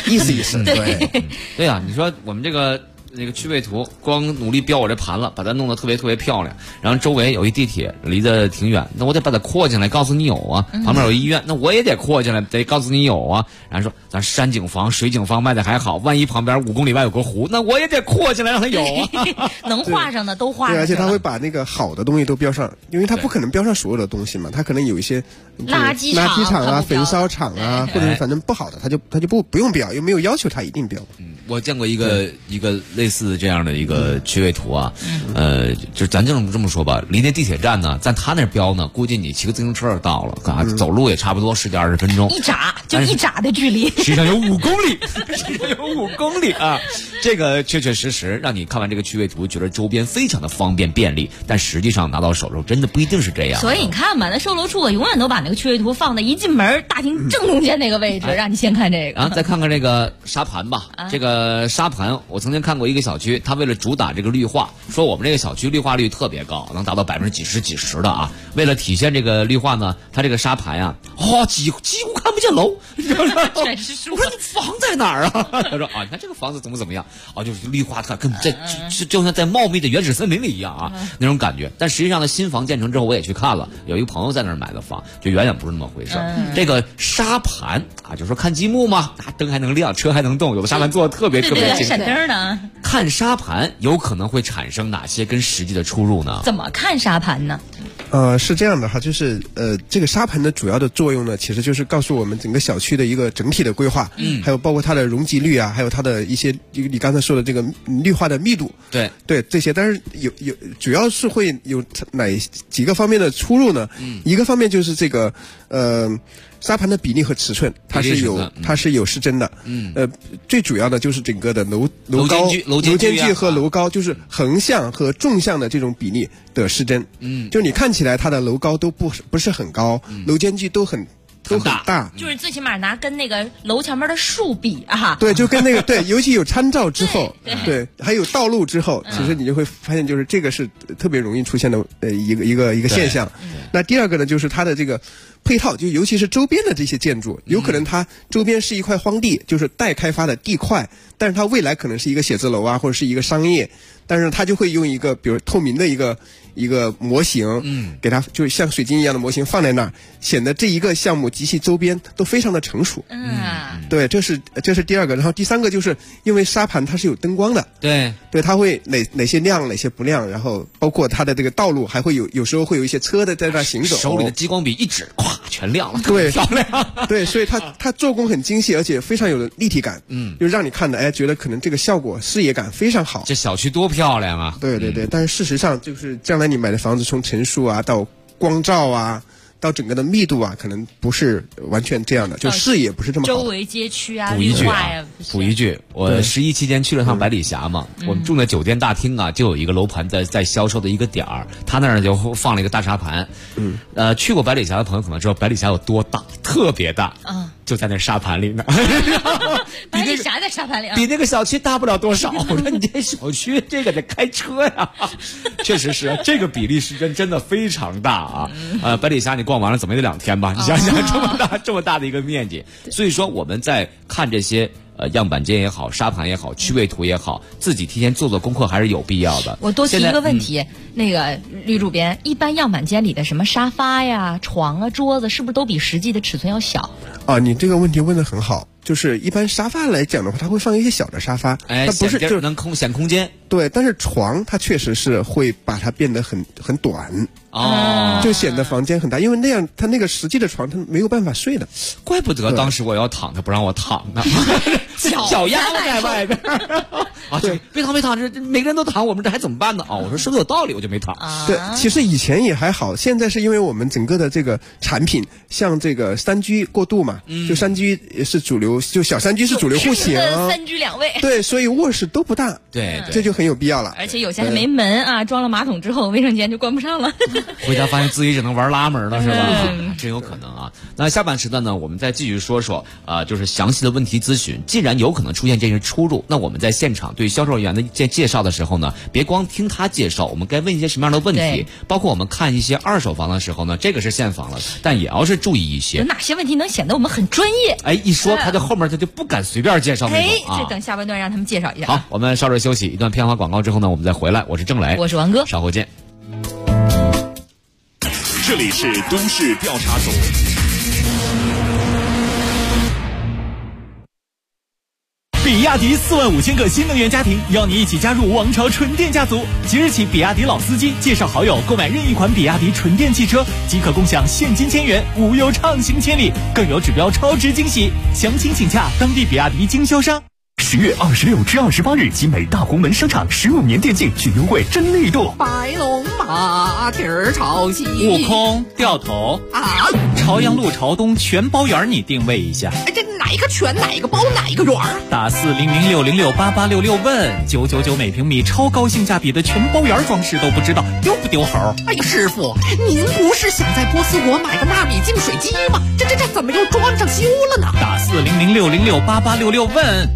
对呀，你说我们这个。那个区位图光努力标我这盘了，把它弄得特别特别漂亮，然后周围有一地铁离得挺远，那我得把它扩进来，告诉你有啊。旁边有医院，那我也得扩进来，得告诉你有啊。然后说咱山景房、水景房卖的还好，万一旁边5公里外有个湖，那我也得扩进来让它有啊。 能画上的都画上。 对，而且他会把那个好的东西都标上，因为他不可能标上所有的东西嘛，他可能有一些垃圾场啊、焚烧厂啊，或者反正不好的，他就不用标，又没有要求他一定标。 我见过一个类似这样的一个区位图啊，就咱这么说吧，离那地铁站呢，在他那标呢，估计你骑个自行车就到了，走路也差不多10几20分钟， 一拃的距离， 实际上有5公里啊！这个确确实实让你看完这个区位图，觉得周边非常的方便便利，但实际上拿到手的时候，真的不一定是这样。 所以你看吧，那售楼处永远都把那个区位图放在一进门大厅正中间那个位置，让你先看这个， 然后再看看这个沙盘吧，这个沙盘，我曾经看过一个小区，他为了主打这个绿化，说我们这个小区绿化率特别高，能达到几十的啊。为了体现这个绿化呢，他这个沙盘呀，几乎看不见楼， 全是树。 我说你房在哪儿啊？他说啊，你看这个房子怎么样？ 就是绿化它跟就像在茂密的原始森林里一样啊，那种感觉。但实际上呢，新房建成之后，我也去看了，有一个朋友在那儿买的房，就远远不是那么回事。这个沙盘啊，就说看积木嘛，灯还能亮，车还能动，有的沙盘做的特别精致。 闪灯呢？ 看沙盘有可能会产生哪些跟实际的出入呢？ 怎么看沙盘呢？ 是这样的哈，就是这个沙盘的主要的作用呢，其实就是告诉我们整个小区的一个整体的规划，还有包括它的容积率啊，还有它的一些你刚才说的这个绿化的密度，对这些，但是有主要是会有哪几个方面的出入呢？一个方面就是这个沙盘的比例和尺寸，它是有失真的。最主要的就是整个的楼间距和楼高，就是横向和纵向的这种比例的失真。就你看起来它的楼高都不是很高，楼间距都很大， 就是最起码拿跟那个楼前面的树比啊。 对，就跟那个对，尤其有参照之后，对，还有道路之后，其实你就会发现，就是这个是特别容易出现的一个现象。那第二个呢，就是它的这个配套，就尤其是周边的这些建筑，有可能它周边是一块荒地，就是待开发的地块，但是它未来可能是一个写字楼啊，或者是一个商业，但是它就会用一个比如透明的一个模型，给它就像水晶一样的模型放在那儿，显得这一个项目及其周边都非常的成熟。对，这是第二个。然后第三个就是因为沙盘它是有灯光的，对，它会哪些亮哪些不亮，然后包括它的这个道路还会有时候会有一些车在那行走， 手里的激光笔一指，咵全亮了， 对， 漂亮。 对，所以它做工很精细，而且非常有立体感，就让你看的觉得可能这个效果视野感非常好。 这小区多漂亮啊！ 对，但是事实上就是将来你买的房子从成熟啊到光照啊到整个的密度啊，可能不是完全这样的，就视野不是这么好。 周围街区啊，绿化呀。 补一句，我11期间去了趟百里峡嘛，我们住的酒店大厅啊，就有一个楼盘在销售的一个点儿，他那儿就放了一个大沙盘。去过百里峡的朋友可能知道百里峡有多大，特别大。就在那沙盘里呢。 百里峡在沙盘里啊， 比那个小区大不了多少。我说你这小区这个得开车呀。确实是这个比例是真的非常大啊。百里峡你逛完了怎么也得2天吧？你想想这么大的一个面积，所以说我们在看这些样板间也好，沙盘也好，区位图也好，自己提前做功课还是有必要的。 我多提一个问题，那个吕主编，一般样板间里的什么沙发呀、床啊、桌子，是不是都比实际的尺寸要小？ 你这个问题问得很好。就是一般沙发来讲的话，它会放一些小的沙发，它不是就是能显空间。 对，但是床它确实是会把它变得很短。就显得房间很大，因为那样它那个实际的床它没有办法睡的。 怪不得当时我要躺，他不让我躺呢。脚丫子在外边。对，别躺，这每个人都躺，我们这还怎么办呢？我说说的有道理，我就没躺。 对，其实以前也还好，现在是因为我们整个的这个产品，像这个3居过渡嘛，就3居是主流，就小3居是主流户型 ，3居2卫。 对，所以卧室都不大。 对， 这就很有必要了。 而且有些还没门啊，装了马桶之后，卫生间就关不上了。 回家发现自己只能玩拉门了，是吧？真有可能啊。那下半时段呢，我们再继续说就是详细的问题咨询。既然有可能出现这些出入，那我们在现场对销售人员的介绍的时候呢，别光听他介绍，我们该问一些什么样的问题？包括我们看一些二手房的时候呢，这个是现房了，但也要是注意一些。 有哪些问题能显得我们很专业？ 一说他就后面他就不敢随便介绍那种这等下半段让他们介绍一下。 好，我们稍事休息，一段片花广告之后呢，我们再回来。我是郑磊， 我是王哥， 稍后见。 这里是都市调查组。比亚迪45000个新能源家庭邀你一起加入王朝纯电家族。即日起，比亚迪老司机介绍好友购买任意款比亚迪纯电汽车，即可共享现金1000元，无忧畅行千里，更有指标超值惊喜。详情请洽当地比亚迪经销商。10月26至28日，集美大红门商场15年电竞巨优惠真力度。 白龙马蹄儿朝西， 悟空掉头啊！ 朝阳路朝东全包圆，你定位一下。 这哪一个全哪一个包哪一个圆？ 打4006068866问999每平米，超高性价比的全包圆装饰都不知道丢不丢猴？ 哎呀，师傅，您不是想在波斯国买个纳米净水机吗？这怎么又装上修了呢？ 打4006068866问这儿出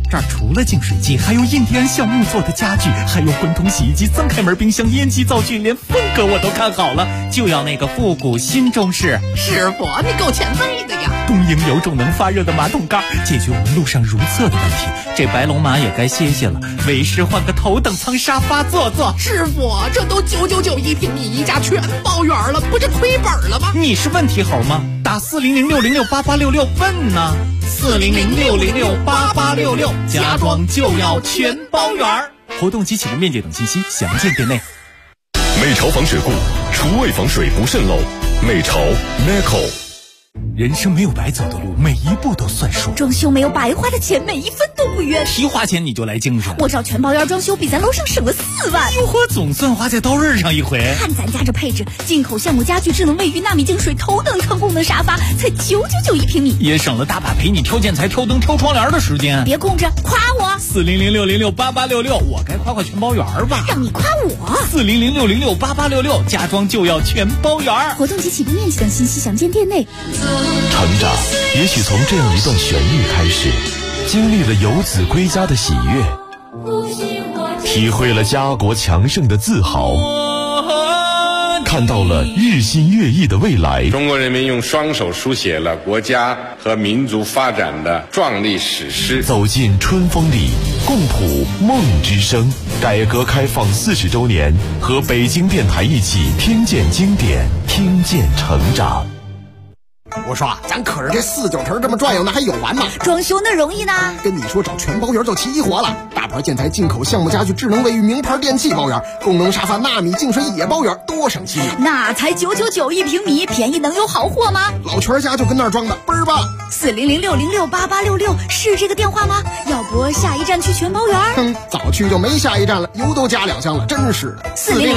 除了净水机，还有印第安橡木做的家具，还有滚筒洗衣机、三开门冰箱、烟机灶具，连风格我都看好了，就要那个复古新中式。 师傅，你够前卫的呀！ 东营有种能发热的马桶盖，解决我们路上如厕的问题。这白龙马也该歇歇了，为师换个头等舱沙发坐坐。 师傅，这都999一平米，一家全包圆了，不是亏本了吗？ 你是问题猴吗？打40060688866问呢。40060688866，家装就要全包圆。活动及启动面积等信息详见店内。 美朝防水库，厨卫防水不渗漏。美朝 Neco。 人生没有白走的路，每一步都算数。 装修没有白花的钱，每一分都不冤。 提花钱你就来精神， 我找全包圆装修比咱楼上省了4万。 哟呵，总算花在刀刃上一回。 看咱家这配置，进口橡木家具、智能卫浴、纳米净水、头等舱功能沙发，才999一平米， 也省了大把陪你挑建材、挑灯、挑窗帘的时间。 别供着，夸我。 40060688866，我该夸夸全包圆吧？ 让你夸我。 40060688866，家装就要全包圆。 活动及启动面积等信息详见店内。 成长也许从这样一段旋律开始，经历了游子归家的喜悦，体会了家国强盛的自豪，看到了日新月异的未来。 中国人民用双手书写了国家和民族发展的壮丽史诗。 走进春风里，共谱梦之声。改革开放40周年，和北京电台一起听见经典，听见成长。 我说咱可是这49层这么转悠，那还有完吗？ 装修那容易呢？ 跟你说找全包圆就齐活了，大牌建材、进口橡木家具、智能卫浴、名牌电器包圆，功能沙发、纳米净水也包圆，多省心啊！ 那才999一平米，便宜能有好货吗？ 老全家就跟那儿装的，倍儿棒。 40060688866是这个电话吗？要不下一站去全包圆？ 早去就没下一站了，油都加2箱了，真是的。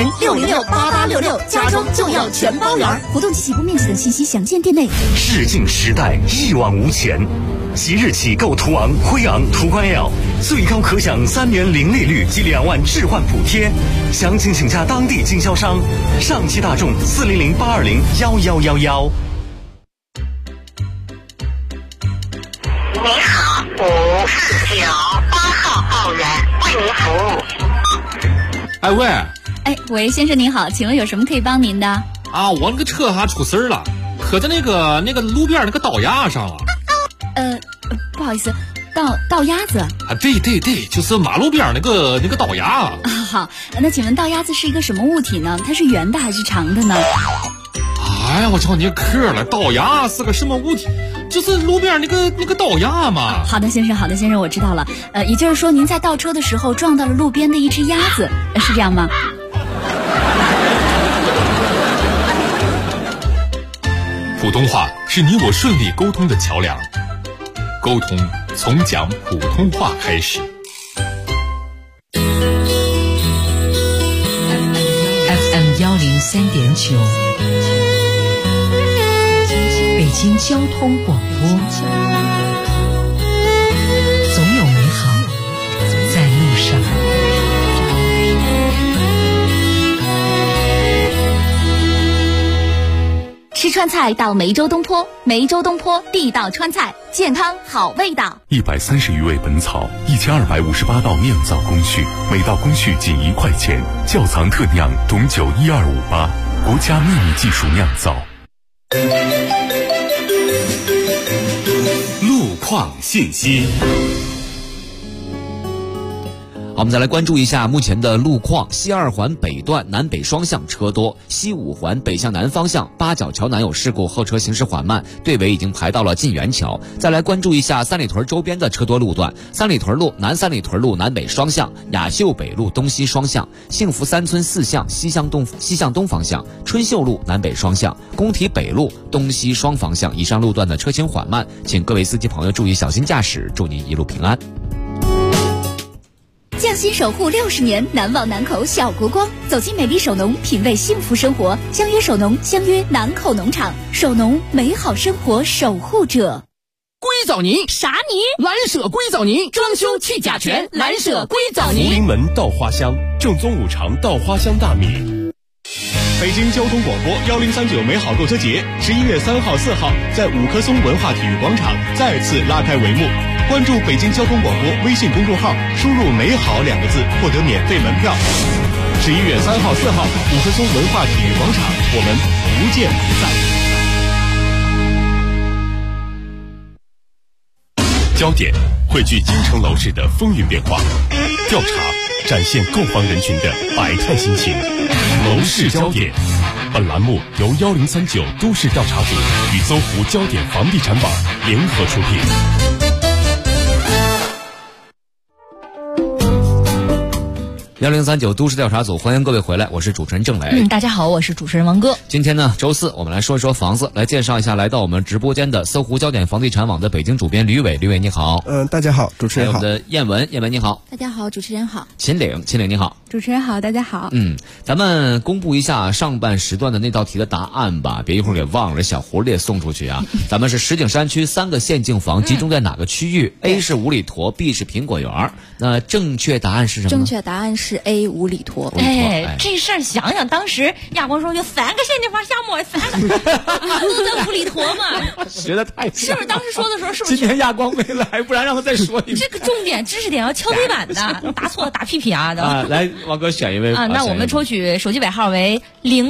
40060688866，家装就要全包圆。活动及起步面积等信息详见店内。 视镜时代一往无前，即日起购途昂、辉昂、途观 L， 最高可享3年零利率及2万置换补贴。详情请加当地经销商。上汽大众40082011111。 你好，549，8号澳人为您服务。 哎喂， 喂，先生您好，请问有什么可以帮您的？ 啊，我那个车还出事了。可在那个路边那个道牙上了。 不好意思，道鸭子啊？ 对，就是马路边那个道牙。 好，那请问道鸭子是一个什么物体呢？它是圆的还是长的呢？ 哎呀，我瞧你磕了，道牙是个什么物体？就是路边那个道牙嘛。 好的，先生，我知道了。也就是说您在倒车的时候撞到了路边的一只鸭子，是这样吗？ 普通话是你我顺利沟通的桥梁，沟通从讲普通话开始。 FM 103.9，北京交通广播，总有美好在路上。 吃川菜到梅州东坡，梅州东坡地道川菜，健康好味道。 130余味本草，1258道酿造工序，每道工序仅1块钱，窖藏特酿董酒12588，国家秘密技术酿造。 路况信息。 好，我们再来关注一下目前的路况。西2环北段南北双向车多，西5环北向南方向八角桥南有事故，后车行驶缓慢，队尾已经排到了晋源桥。再来关注一下三里屯周边的车多路段：三里屯路南三里屯路南北双向，雅秀北路东西双向，幸福三村4巷西向东方向，春秀路南北双向，工体北路东西双方向。以上路段的车行缓慢，请各位司机朋友注意小心驾驶，祝您一路平安。 匠心守护60年，难忘南口小国光。走进美丽首农，品味幸福生活。相约首农，相约南口农场。首农，美好生活守护者。 硅藻泥啥泥？ 蓝舍硅藻泥，装修去甲醛，蓝舍硅藻泥。 福临门稻花香，正宗五常稻花香大米。北京交通广播1039美好购车节11月3号、4号在5棵松文化体育广场再次拉开帷幕。 关注北京交通广播微信公众号，输入美好2个字获得免费门票。11月3号、4号，五棵松文化体育广场，我们不见不散。焦点汇聚京城楼市的风云变化，调查展现购房人群的百态心情。楼市焦点，本栏目由1039都市调查组与搜狐焦点房地产网联合出品。 1039都市调查组，欢迎各位回来，我是主持人郑磊。 大家好，我是主持人王哥。 今天呢，周四，我们来说一说房子，来介绍一下来到我们直播间的搜狐焦点房地产网的北京主编吕伟。吕伟你好。 大家好，主持人好。 还有我们的燕文你好。 大家好，主持人好。 秦岭你好。 主持人好，大家好。 咱们公布一下上半时段的那道题的答案吧，别一会儿给忘了，小狐狸也送出去啊。咱们是石景山区3个县境房集中在哪个区域？A 是五里坨 ，B 是苹果园。那正确答案是什么？ 正确答案是 A 五里坨。 这事儿想想，当时亚光说有3个县境房项目，3个都在五里坨嘛， 学的太是不是？当时说的时候是不是？ 今天亚光没来，不然让他再说一遍。 这个重点知识点要敲黑板的，答错打屁屁啊的。 来，王哥选一位那我们抽取手机尾号为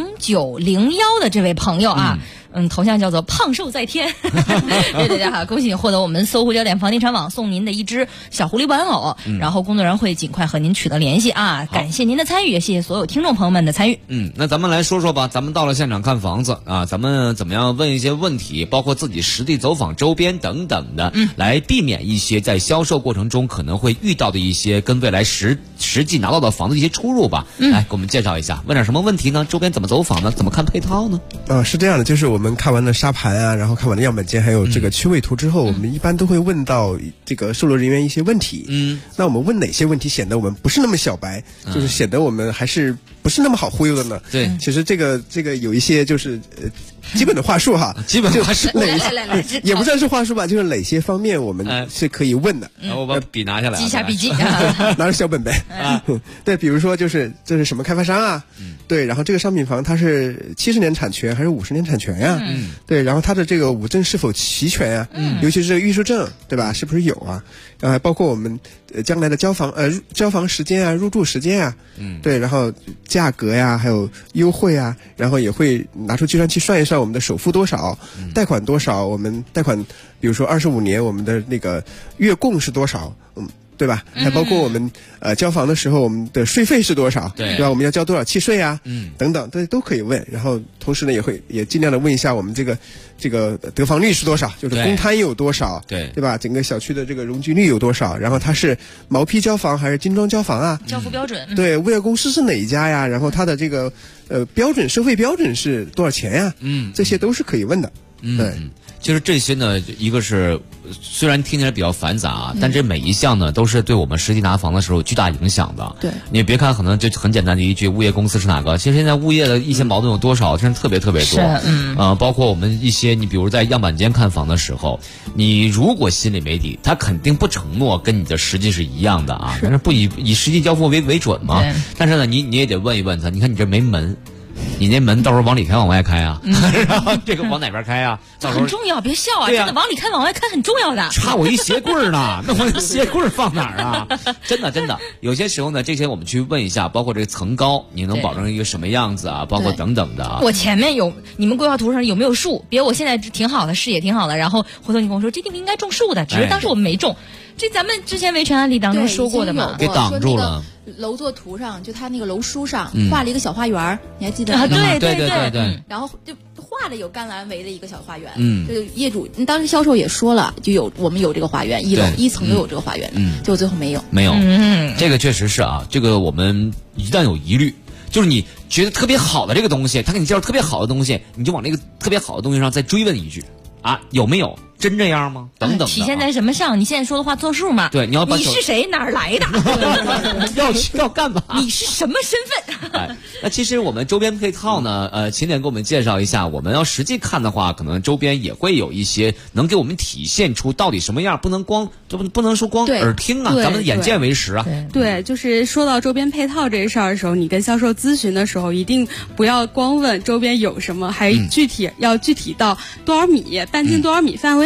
0901的这位朋友啊。头像叫做胖瘦在天。对大家好，恭喜你获得我们搜狐焦点房地产网送您的一只小狐狸玩偶，然后工作人员会尽快和您取得联系啊。感谢您的参与，也谢谢所有听众朋友们的参与。 那咱们来说说吧，咱们到了现场看房子啊，咱们怎么样问一些问题，包括自己实地走访周边等等的，来避免一些在销售过程中可能会遇到的一些跟未来实际拿到的房子一些出入吧。来给我们介绍一下，问点什么问题呢？周边怎么走访呢？怎么看配套呢？ 是这样的，就是我们看完了沙盘啊，然后看完了样本间，还有这个区位图之后，我们一般都会问到这个售楼人员一些问题。那我们问哪些问题显得我们不是那么小白，就是显得我们还是不是那么好忽悠的呢？ 对， 其实这个有一些就是基本的话术哈， 基本话术， 也不算是话术吧，就是哪些方面我们是可以问的。 我把笔拿下来， 记一下笔记， 拿着小本本。对，比如说就是这是什么开发商啊？对，然后这个商品房它是70年产权还是50年产权呀？对，然后它的这个5证是否齐全呀？尤其是这个预售证，对吧？是不是有啊？然后还包括我们将来的交房时间啊，入住时间啊，对，然后价格呀，还有优惠啊，然后也会拿出计算器算一算我们的首付多少，贷款多少，我们贷款比如说25年，我们的那个月供是多少，对吧？还包括我们交房的时候我们的税费是多少，对吧？我们要交多少契税啊，等等，都可以问。然后同时呢，也尽量的问一下我们这个得房率是多少，就是公摊有多少，对吧？整个小区的这个容积率有多少？然后它是毛坯交房还是精装交房啊？ 交付标准。对， 物业公司是哪一家呀？然后它的这个标准收费标准是多少钱呀？这些都是可以问的。对。 其实这些呢，一个是虽然听起来比较繁杂，但这每一项呢都是对我们实际拿房的时候有巨大影响的。 对， 你别看可能就很简单的一句物业公司是哪个，其实现在物业的一些矛盾有多少，真是特别特别多。包括我们一些，你比如在样板间看房的时候，你如果心里没底，他肯定不承诺跟你的实际是一样的啊，但是不以实际交付为准嘛。但是呢，你也得问一问他，你看你这没门。你那门到时候往里开往外开啊，然后这个往哪边开啊？ 这很重要，别笑啊！真的往里开往外开很重要的。 差我一鞋柜呢，那我鞋柜放哪儿啊？真的，有些时候呢，这些我们去问一下，包括这个层高，你能保证一个什么样子啊？包括等等的啊。 我前面有你们规划图上有没有树？别我现在挺好的，视野挺好的，然后回头你跟我说这地方应该种树的，只是当时我们没种。这咱们之前维权案例当中说过的嘛， 给挡住了。 楼座图上，就他那个楼书上画了一个小花园，你还记得吗？ 对。 然后就画了有甘蓝围的一个小花园。就业主当时销售也说了，我们有这个花园，1层都有这个花园，结果最后没有。 这个确实是啊，这个我们一旦有疑虑，就是你觉得特别好的这个东西，他给你介绍特别好的东西，你就往那个特别好的东西上再追问一句啊，有没有？真这样吗？等等， 体现在什么上？你现在说的话作数吗？ 对，你是谁？哪儿来的？ 要干嘛？ 你是什么身份？ 那其实我们周边配套呢，秦点给我们介绍一下。我们要实际看的话，可能周边也会有一些能给我们体现出到底什么样，不能说光耳听啊，咱们眼见为实啊。 对，就是说到周边配套这事儿的时候，你跟销售咨询的时候，一定不要光问周边有什么，还具体到多少米，半径多少米范围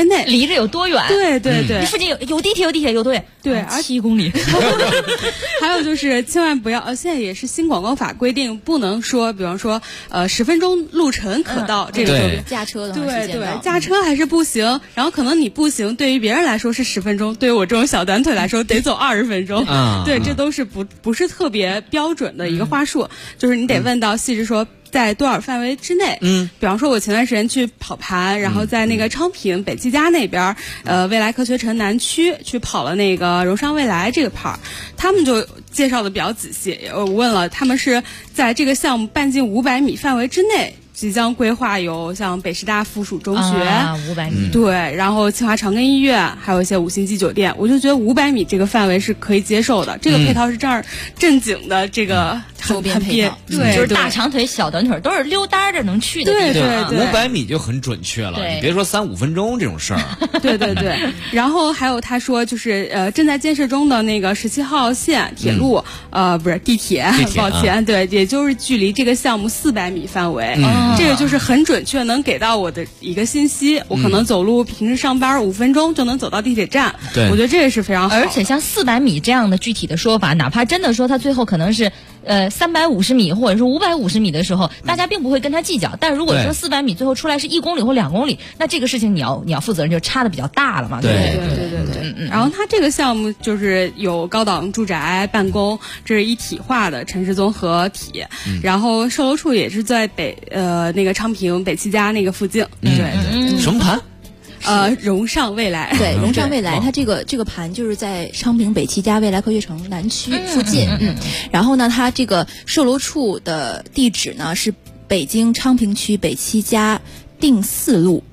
围内， 离着有多远？ 对对对， 你附近有地铁，有多远？ 对 ，7公里。 还有就是千万不要，现在也是新广告法规定，不能说，比方说10分钟路程可到这个对驾车的对对，驾车还是不行。然后可能你步行对于别人来说是10分钟，对于我这种小短腿来说得走20分钟。对，这都是不是特别标准的一个话术，就是你得问到细致说。在多少范围之内？比方说，我前段时间去跑盘，然后在那个昌平北七家那边，未来科学城南区去跑了那个荣尚未来这个牌，他们就介绍的比较仔细。我问了，他们是在这个项目半径500米范围之内。即将规划有像北师大附属中学 500米， 对，然后清华长庚医院，还有一些5星级酒店，我就觉得500米这个范围是可以接受的。这个配套是这儿正经的这个周边配套， 对， 就是大长腿、小短腿都是溜达着能去的地方。对 ，500米就很准确了，你别说3-5分钟这种事儿。 对对对，然后还有他说就是正在建设中的那个17号线铁路，不是地铁，抱歉，对，也就是距离这个项目400米范围。这个就是很准确能给到我的一个信息，我可能走路平时上班5分钟就能走到地铁站，我觉得这个是非常好。 而且像400米这样的具体的说法，哪怕真的说它最后可能是350米或者是550米的时候，大家并不会跟他计较。但如果说400米最后出来是1公里或2公里，那这个事情你要负责任就差的比较大了嘛。 对。然后它这个项目就是有高档住宅、办公，这是一体化的城市综合体。然后售楼处也是在那个昌平北七家那个附近。对， 什么盘？ 荣尚未来， 对，荣尚未来，它这个盘就是在昌平北七家未来科学城南区附近。然后呢，它这个售楼处的地址呢是北京昌平区北七家定4路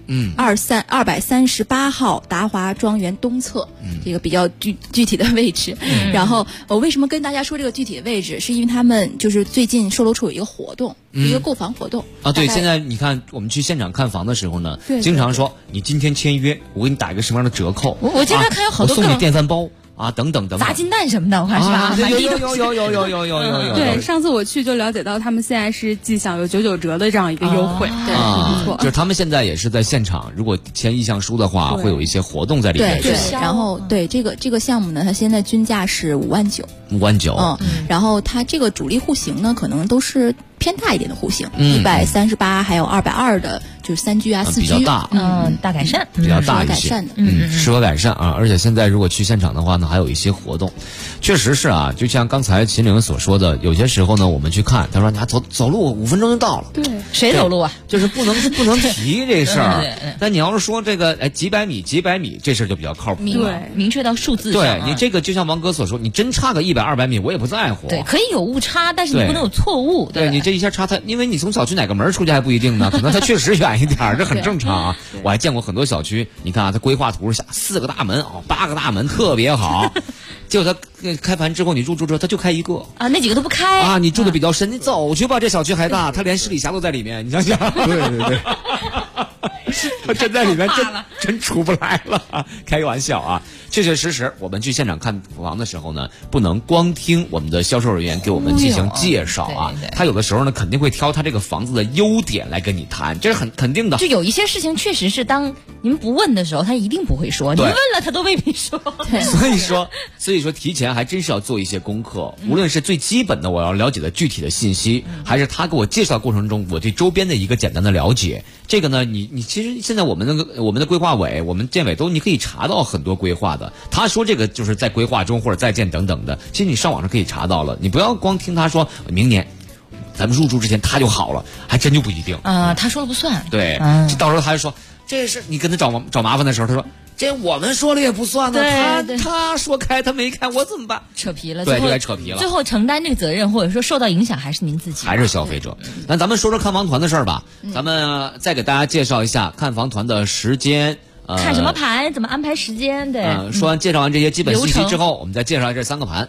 238号达华庄园东侧，这个比较具体的位置。然后我为什么跟大家说这个具体的位置，是因为他们就是最近售楼处有一个活动，一个购房活动啊。对，现在你看我们去现场看房的时候呢，经常说你今天签约，我给你打一个什么样的折扣？ 我经常看有好多我送你电饭煲。等等砸金蛋什么的，我看是吧？ 有。 对，上次我去就了解到，他们现在是既享有99折的这样一个优惠，对，不错。 就是他们现在也是在现场，如果签意向书的话，会有一些活动在里面。 对，然后对这个项目呢，它现在均价是5万9。 5万9。 然后它这个主力户型呢，可能都是偏大一点的户型，138还有220的，就是3居啊、4居， 比较大， 大改善， 比较大一些，适合改善啊。而且现在如果去现场的话呢，还有一些活动，确实是啊，就像刚才秦岭所说的，有些时候呢，我们去看，他说你走路5分钟就到了， 对， 谁走路啊？ 就是不能提这事儿。但你要是说这个几百米，这事儿就比较靠谱， 对，明确到数字上。 对你这个就像王哥所说，你真差个100-200米，我也不在乎。 对，可以有误差，但是你不能有错误。 对你这一下差太，因为你从小区哪个门出去还不一定呢，可能它确实远一点，这很正常啊。我还见过很多小区，你看啊，它规划图下4个大门8个大门特别好，结果它开盘之后你入住之后它就开1个啊，那几个都不开啊。你住的比较深，你走去吧，这小区还大，它连十里峡都在里面，你想想。 对。 他真在里面真出不来了，开个玩笑啊！确确实实，我们去现场看房的时候呢，不能光听我们的销售人员给我们进行介绍啊。他有的时候呢，肯定会挑他这个房子的优点来跟你谈，这是很肯定的。 就有一些事情确实是当您不问的时候，他一定不会说；您问了，他都未必说。 所以说提前还真是要做一些功课，无论是最基本的我要了解的具体的信息，还是他给我介绍过程中我对周边的一个简单的了解。这个呢，你其实现在我们的规划委、我们建委都你可以查到很多规划的。他说这个就是在规划中或者在建等等的，其实你上网上可以查到了。你不要光听他说明年咱们入住之前他就好了，还真就不一定。 他说了不算。 对，到时候他就说这是你跟他找麻烦的时候，他说这我们说了也不算呢，他说开他没开，我怎么办？ 扯皮了， 对，就该扯皮了。 最后承担这个责任或者说受到影响还是您自己， 还是消费者。那咱们说说看房团的事儿吧。咱们再给大家介绍一下看房团的时间。 看什么盘，怎么安排时间？对。 介绍完这些基本信息之后，我们再介绍这3个盘。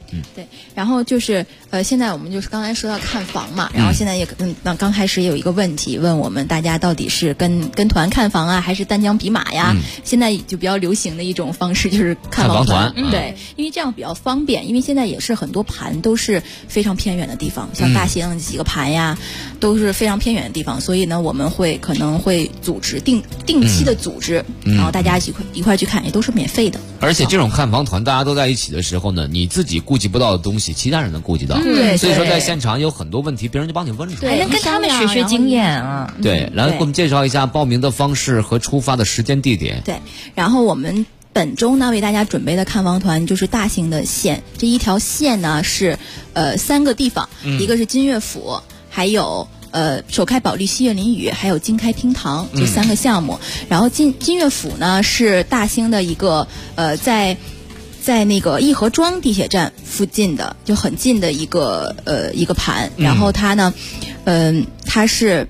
对，然后就是现在我们就是刚才说到看房嘛，然后现在也刚开始有一个问题问我们大家到底是跟团看房啊，还是单枪匹马呀？现在就比较流行的一种方式就是看房团，对，因为这样比较方便，因为现在也是很多盘都是非常偏远的地方，像大兴几个盘呀，都是非常偏远的地方，所以呢，我们可能会组织定期的组织，然后大家一块去看，也都是免费的。 而且这种看房团大家都在一起的时候呢，你自己顾及不到的东西，其他人能顾及到。 对， 所以说在现场有很多问题，别人就帮你问出来。 还能跟他们学经验啊。 对，然后给我们介绍一下报名的方式和出发的时间地点。 对，然后我们本周呢为大家准备的看房团就是大兴的线，这一条线呢是3个地方，一个是金岳府，还有首开保利西岳林宇，还有经开厅堂，这3个项目。然后金岳府呢是大兴的一个在那个义和庄地铁站附近的，就很近的一个盘。然后它呢，它是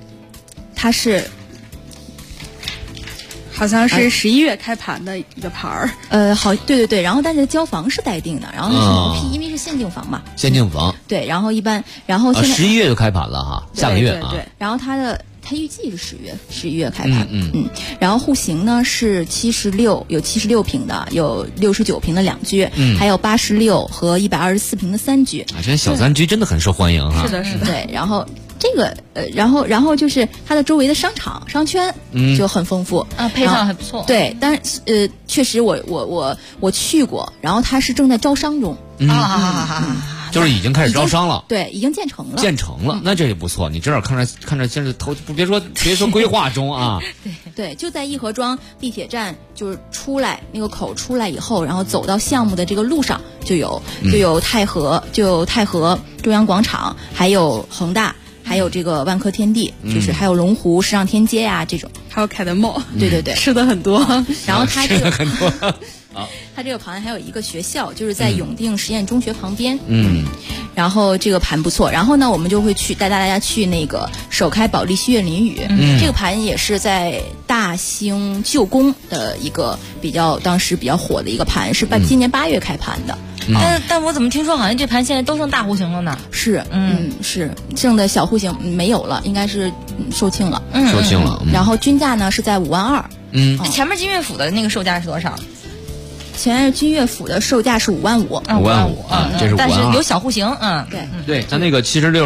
好像是11月开盘的一个盘儿。 对，然后但是交房是待定的，然后那是毛坯，因为是限定房嘛。 限定房。 对，然后现在 11月就开盘了哈，下个月啊。 对，然后它预计是11月开盘。然后户型呢是76，有76平的，有69平的2居，还有86和124平的3居。 啊，这小3居真的很受欢迎哈。 是的。对，然后这个然后就是它的周围的商圈就很丰富啊，配套还不错。 对，但是确实我去过，然后它是正在招商中就是已经开始招商了。 对，已经建成了。 那这也不错。你这儿看着现在别说规划中啊。 对，就在义和庄地铁站就是出来那个口出来以后，然后走到项目的这个路上就有太和中央广场，还有恒大，还有这个万科天地，就是还有龙湖时尚天街呀这种， 还有凯德茂。 对， 吃的很多。 然后它这个很多。 它这个盘还有一个学校，就是在永定实验中学旁边。然后这个盘不错。然后呢，我们就会带大家去那个首开保利西岳林宇。这个盘也是在大兴旧宫的一个当时比较火的一个盘，是今年8月开盘的。 但我怎么听说好像这盘现在都剩大户型了呢？ 是，是剩的小户型没有了，应该是售罄了。 售罄了。 然后均价呢是在5万2。 前面金岳府的那个售价是多少？ 前面君悦府的售价是5万5， 这是5万2， 但是有小户型， 对，它那个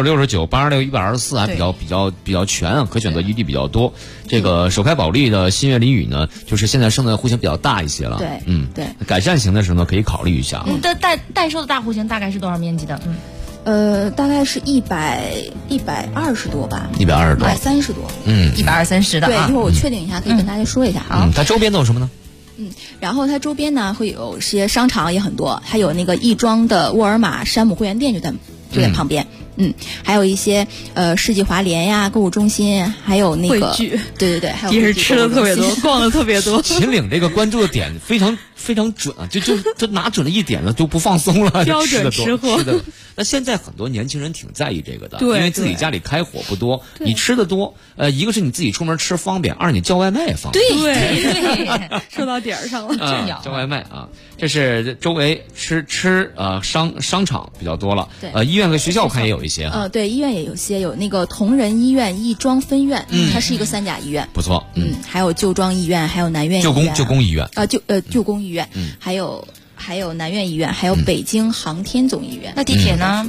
76、69、86、124还比较全啊，可选择余地比较多。这个首开保利的新岳林宇呢，就是现在剩的户型比较大一些了。 对， 改善型的时候呢，可以考虑一下。 待售的大户型大概是多少面积的？ 大概是120多吧 ，120多 ，130多 ，120-130的。 对，一会儿我确定一下，可以跟大家说一下啊。 它周边都有什么呢？ 然后它周边呢会有些商场也很多，还有那个亦庄的沃尔玛山姆会员店就在旁边。还有一些世纪华联呀、购物中心，还有那个对，还有也是吃的特别多，逛的特别多。 秦岭这个关注的点非常准啊，就拿准了一点了，就不放松了， 标准吃货。 那现在很多年轻人挺在意这个的， 对， 因为自己家里开火不多，你吃的多，一个是你自己出门吃方便，二你叫外卖也方便。 对，说到点儿上了。 叫外卖啊，这是周围吃商场比较多了。 对， 医院和学校我看也有一些。 对，医院也有些，有那个同仁医院亦庄分院，它是一个3甲医院， 不错。 还有旧庄医院，还有南苑医院， 旧宫医院旧宫医院，还有南苑医院，还有北京航天总医院。 那地铁呢？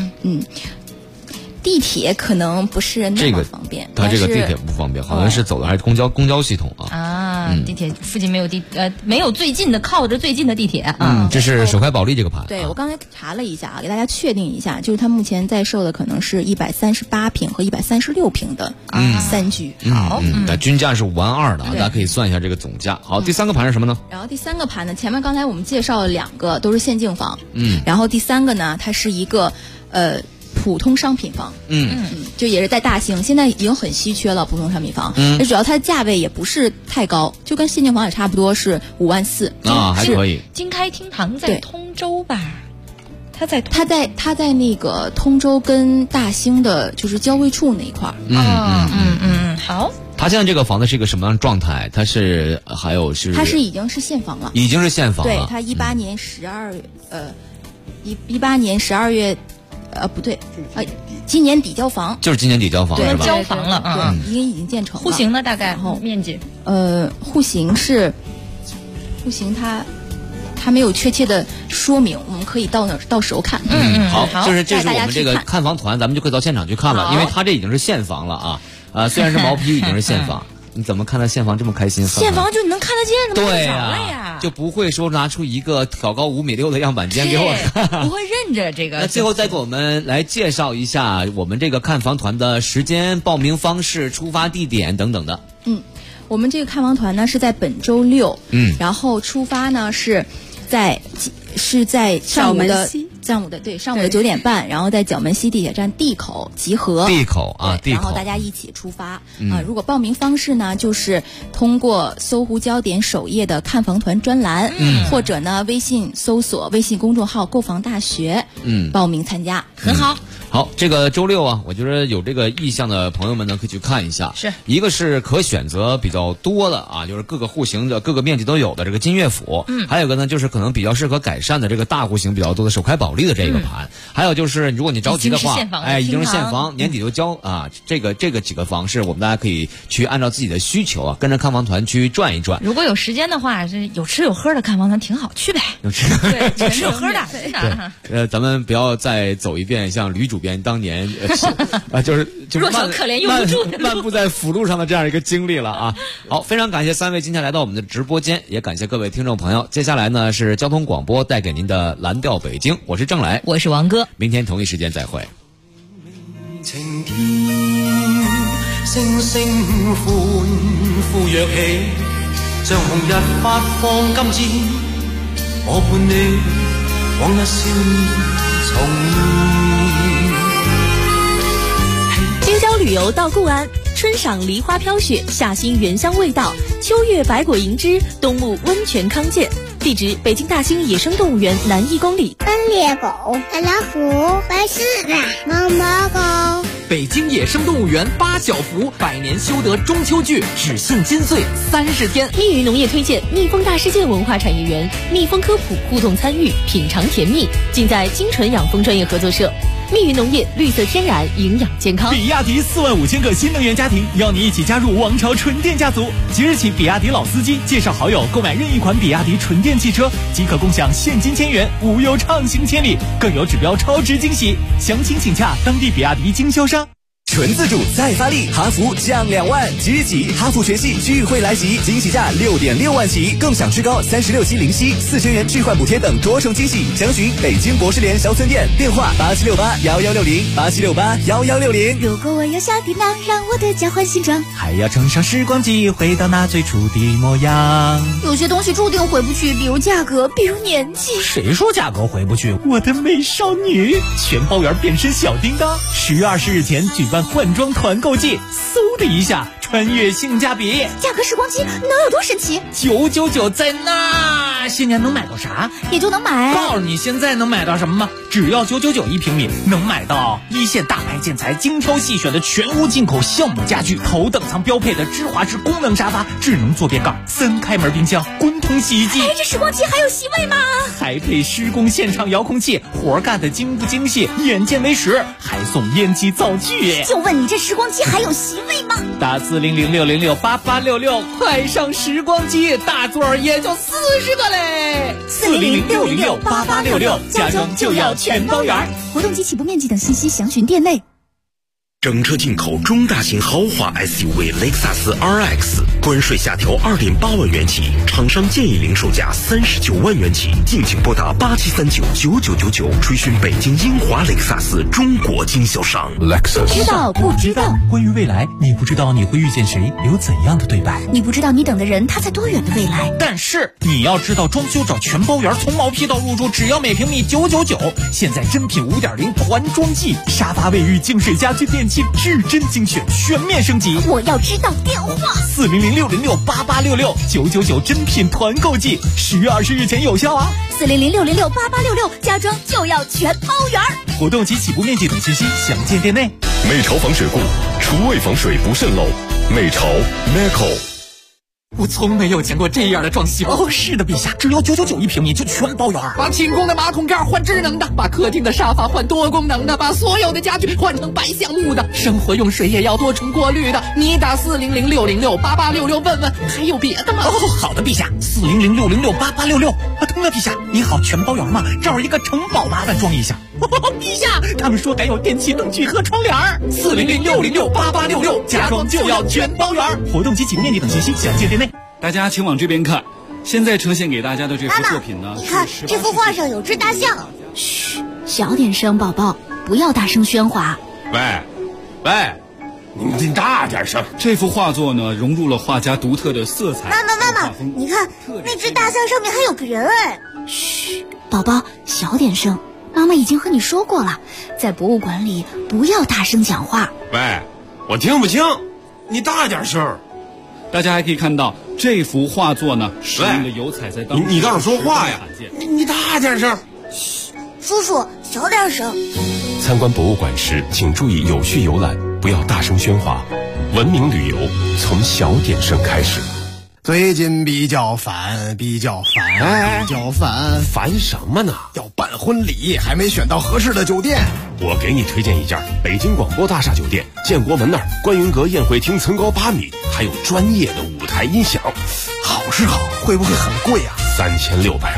地铁可能不是那么方便， 它这个地铁不方便，好像是走的还是公交系统啊。地铁附近没有最近的靠着最近的地铁啊。 这是首开保利这个盘。 对，我刚才查了一下，给大家确定一下，就是它目前在售的可能是138平和136平的3居。 好， 那均价是5万2的，大家可以算一下这个总价。好，第3个盘是什么呢？ 然后第3个盘呢，前面刚才我们介绍了2个都是限定房，然后第3个呢，它是一个普通商品房，就也是在大兴，现在已经很稀缺了。普通商品房，主要它的价位也不是太高，就跟限定房也差不多，是5万4 啊，还可以。 经开厅堂在通州吧？它在那个通州跟大兴的就是交汇处那一块儿。 好。 它现在这个房子是一个什么样的状态？它是已经是现房了， 已经是现房了。 对，它18年12月 18年12月，不对，今年底交房， 就是今年底交房是吧？ 交房了啊， 对，已经建成了。 户型呢，大概面积？ 户型它没有确切的说明，我们可以到时候看。 好，就是这是我们这个看房团，咱们就可以到现场去看了，因为它这已经是现房了啊，虽然是毛坯，已经是现房。你怎么看到现房这么开心？ 现房就能看得见， 对呀，就不会说拿出一个挑高5.6米的样板间给我看， 不会认着这个。 那最后再给我们来介绍一下我们这个看房团的时间、报名方式、出发地点等等的。 我们这个看房团呢是在本周6，然后出发呢是在上午的9点半，然后在角门西地铁站 D 口集合。 D 口， 然后大家一起出发如果报名方式呢，就是通过搜狐焦点首页的看房团专栏，或者呢微信搜索微信公众号购房大学，报名参加， 很好。 好，这个周6我觉得有这个意向的朋友们呢，可以去看一下。 是一个是可选择比较多的就是各个户型的各个面积都有的这个金悦府，还有一个呢就是可能比较适合改善的这个大户型比较多的首开保利的这个盘，还有就是如果你着急的话，已经是现房，年底就交这个几个房是我们大家可以去按照自己的需求跟着看房团去转一转。 如果有时间的话，有吃有喝的看房团挺好，去呗。有吃有喝的，真的。咱们不要再走一遍像吕主编当年就是弱小可怜用不住漫步在辅路上的这样一个经历了好，非常感谢3位今天来到我们的直播间，也感谢各位听众朋友。接下来呢是交通广播带给您的蓝调北京，我是郑磊， 我是王哥， 明天同一时间再会。 晴天星星歡呼躍起，像紅日發放金箭，我伴你往日少年重京郊旅游到固安，春赏梨花飘雪，夏欣原香味道，秋月百果银枝，冬沐温泉康健。地址：北京大兴野生动物园南1公里。 斑鬣狗、大老虎、白狮子、毛毛狗。 北京野生动物园8小福100年修得中秋剧，只信金穗30天。 密云农业推荐蜜蜂大世界文化产业园，蜜蜂科普互动参与，品尝甜蜜，尽在金纯养蜂专业合作社。密云农业，绿色天然，营养健康。 比亚迪45000个新能源家庭，要你一起加入王朝纯电家族。即日起，比亚迪老司机介绍好友购买任意款比亚迪纯电汽车，即可共享现金1000元，无忧畅行千里，更有指标超值惊喜。详情请洽当地比亚迪经销商。 纯自主再发力，哈弗降2万，即日起哈弗全系聚会来袭，惊喜价6.6万起，更享至高36期零息，4000元置换补贴等多重惊喜。详询北京博士联销村店，电话87681160，87681160。 如果我有小叮当，让我的交换形状， 还要乘上时光机，回到那最初的模样。 有些东西注定回不去，比如价格，比如年纪。 谁说价格回不去？我的美少女，全包圆变身小叮当，10月20日前举办换装团购季，嗖的一下穿越性价比。 价格时光机能有多神奇 ？999在那，现在能买到啥？ 也就能买。 告诉你现在能买到什么吗？只要9991平米，能买到一线大牌建材精挑细选的全屋进口橡木家具，头等舱标配的芝华士功能沙发，智能坐便杠，3开门冰箱，滚筒洗衣机。 这时光机还有席位吗？ 还配施工现场遥控器，活干的精不精细，眼见为实，还送烟机灶具。 就问你这时光机还有席位吗？ 打400606866，快上时光机，大座也就40个嘞。 400606866， 家装就要全包圆。 活动及起步面积等信息详询店内。 整车进口中大型豪华 SUV 雷克萨斯 RX， 关税下调2.8万元起，厂商建议零售价39万元起，敬请拨打87399999，垂询北京英华雷克萨斯中国经销商。 知道不知道？ 关于未来，你不知道你会遇见谁，有怎样的对白？ 你不知道你等的人他在多远的未来？ 但是你要知道，装修找全包圆，从毛坯到入住，只要每平米999。现在真品5.0团装季，沙发、卫浴、净水、家居电器至臻精选，全面升级。 我要知道电话 4006068866999，真品团购季，10月20日前有效啊 ！40060688666，家装就要全包圆。 活动及起步面积等信息详见店内。 美潮防水库，厨卫防水不渗漏。美潮 Meco。 我从没有见过这样的装修。 哦，是的，陛下，只要999一平米就全包圆。 把清宫的马桶盖换智能的，把客厅的沙发换多功能的，把所有的家具换成白橡木的，生活用水也要多重过滤的。你打400-606-8866问问，还有别的吗？ 哦，好的，陛下，400-606-8866。对了，陛下，你好，全包圆嘛，这儿一个城堡，麻烦装一下。陛下，他们说改有电器灯具和窗帘。400-606-8866，家装就要全包圆。活动及起步面积等信息详见店内。 大家请往这边看，现在呈现给大家的这幅作品呢， 你看这幅画上有只大象。 嘘，小点声，宝宝，不要大声喧哗。 喂，你大点声。 这幅画作呢，融入了画家独特的色彩。 妈妈，你看那只大象上面还有个人哎。 嘘，宝宝，小点声。妈妈已经和你说过了，在博物馆里不要大声讲话。 喂，我听不清，你大点声。 大家还可以看到这幅画作呢，使用的油彩在当时你倒是说话呀！你大点声。 嘘，叔叔小点声。 参观博物馆时，请注意有序游览，不要大声喧哗。文明旅游从小点声开始。 最近比较烦， 烦什么呢？ 要办婚礼，还没选到合适的酒店。 我给你推荐一家北京广播大厦酒店，建国门那儿观云阁宴会厅层高8米，还有专业的舞台音响。 好是好，会不会很贵啊？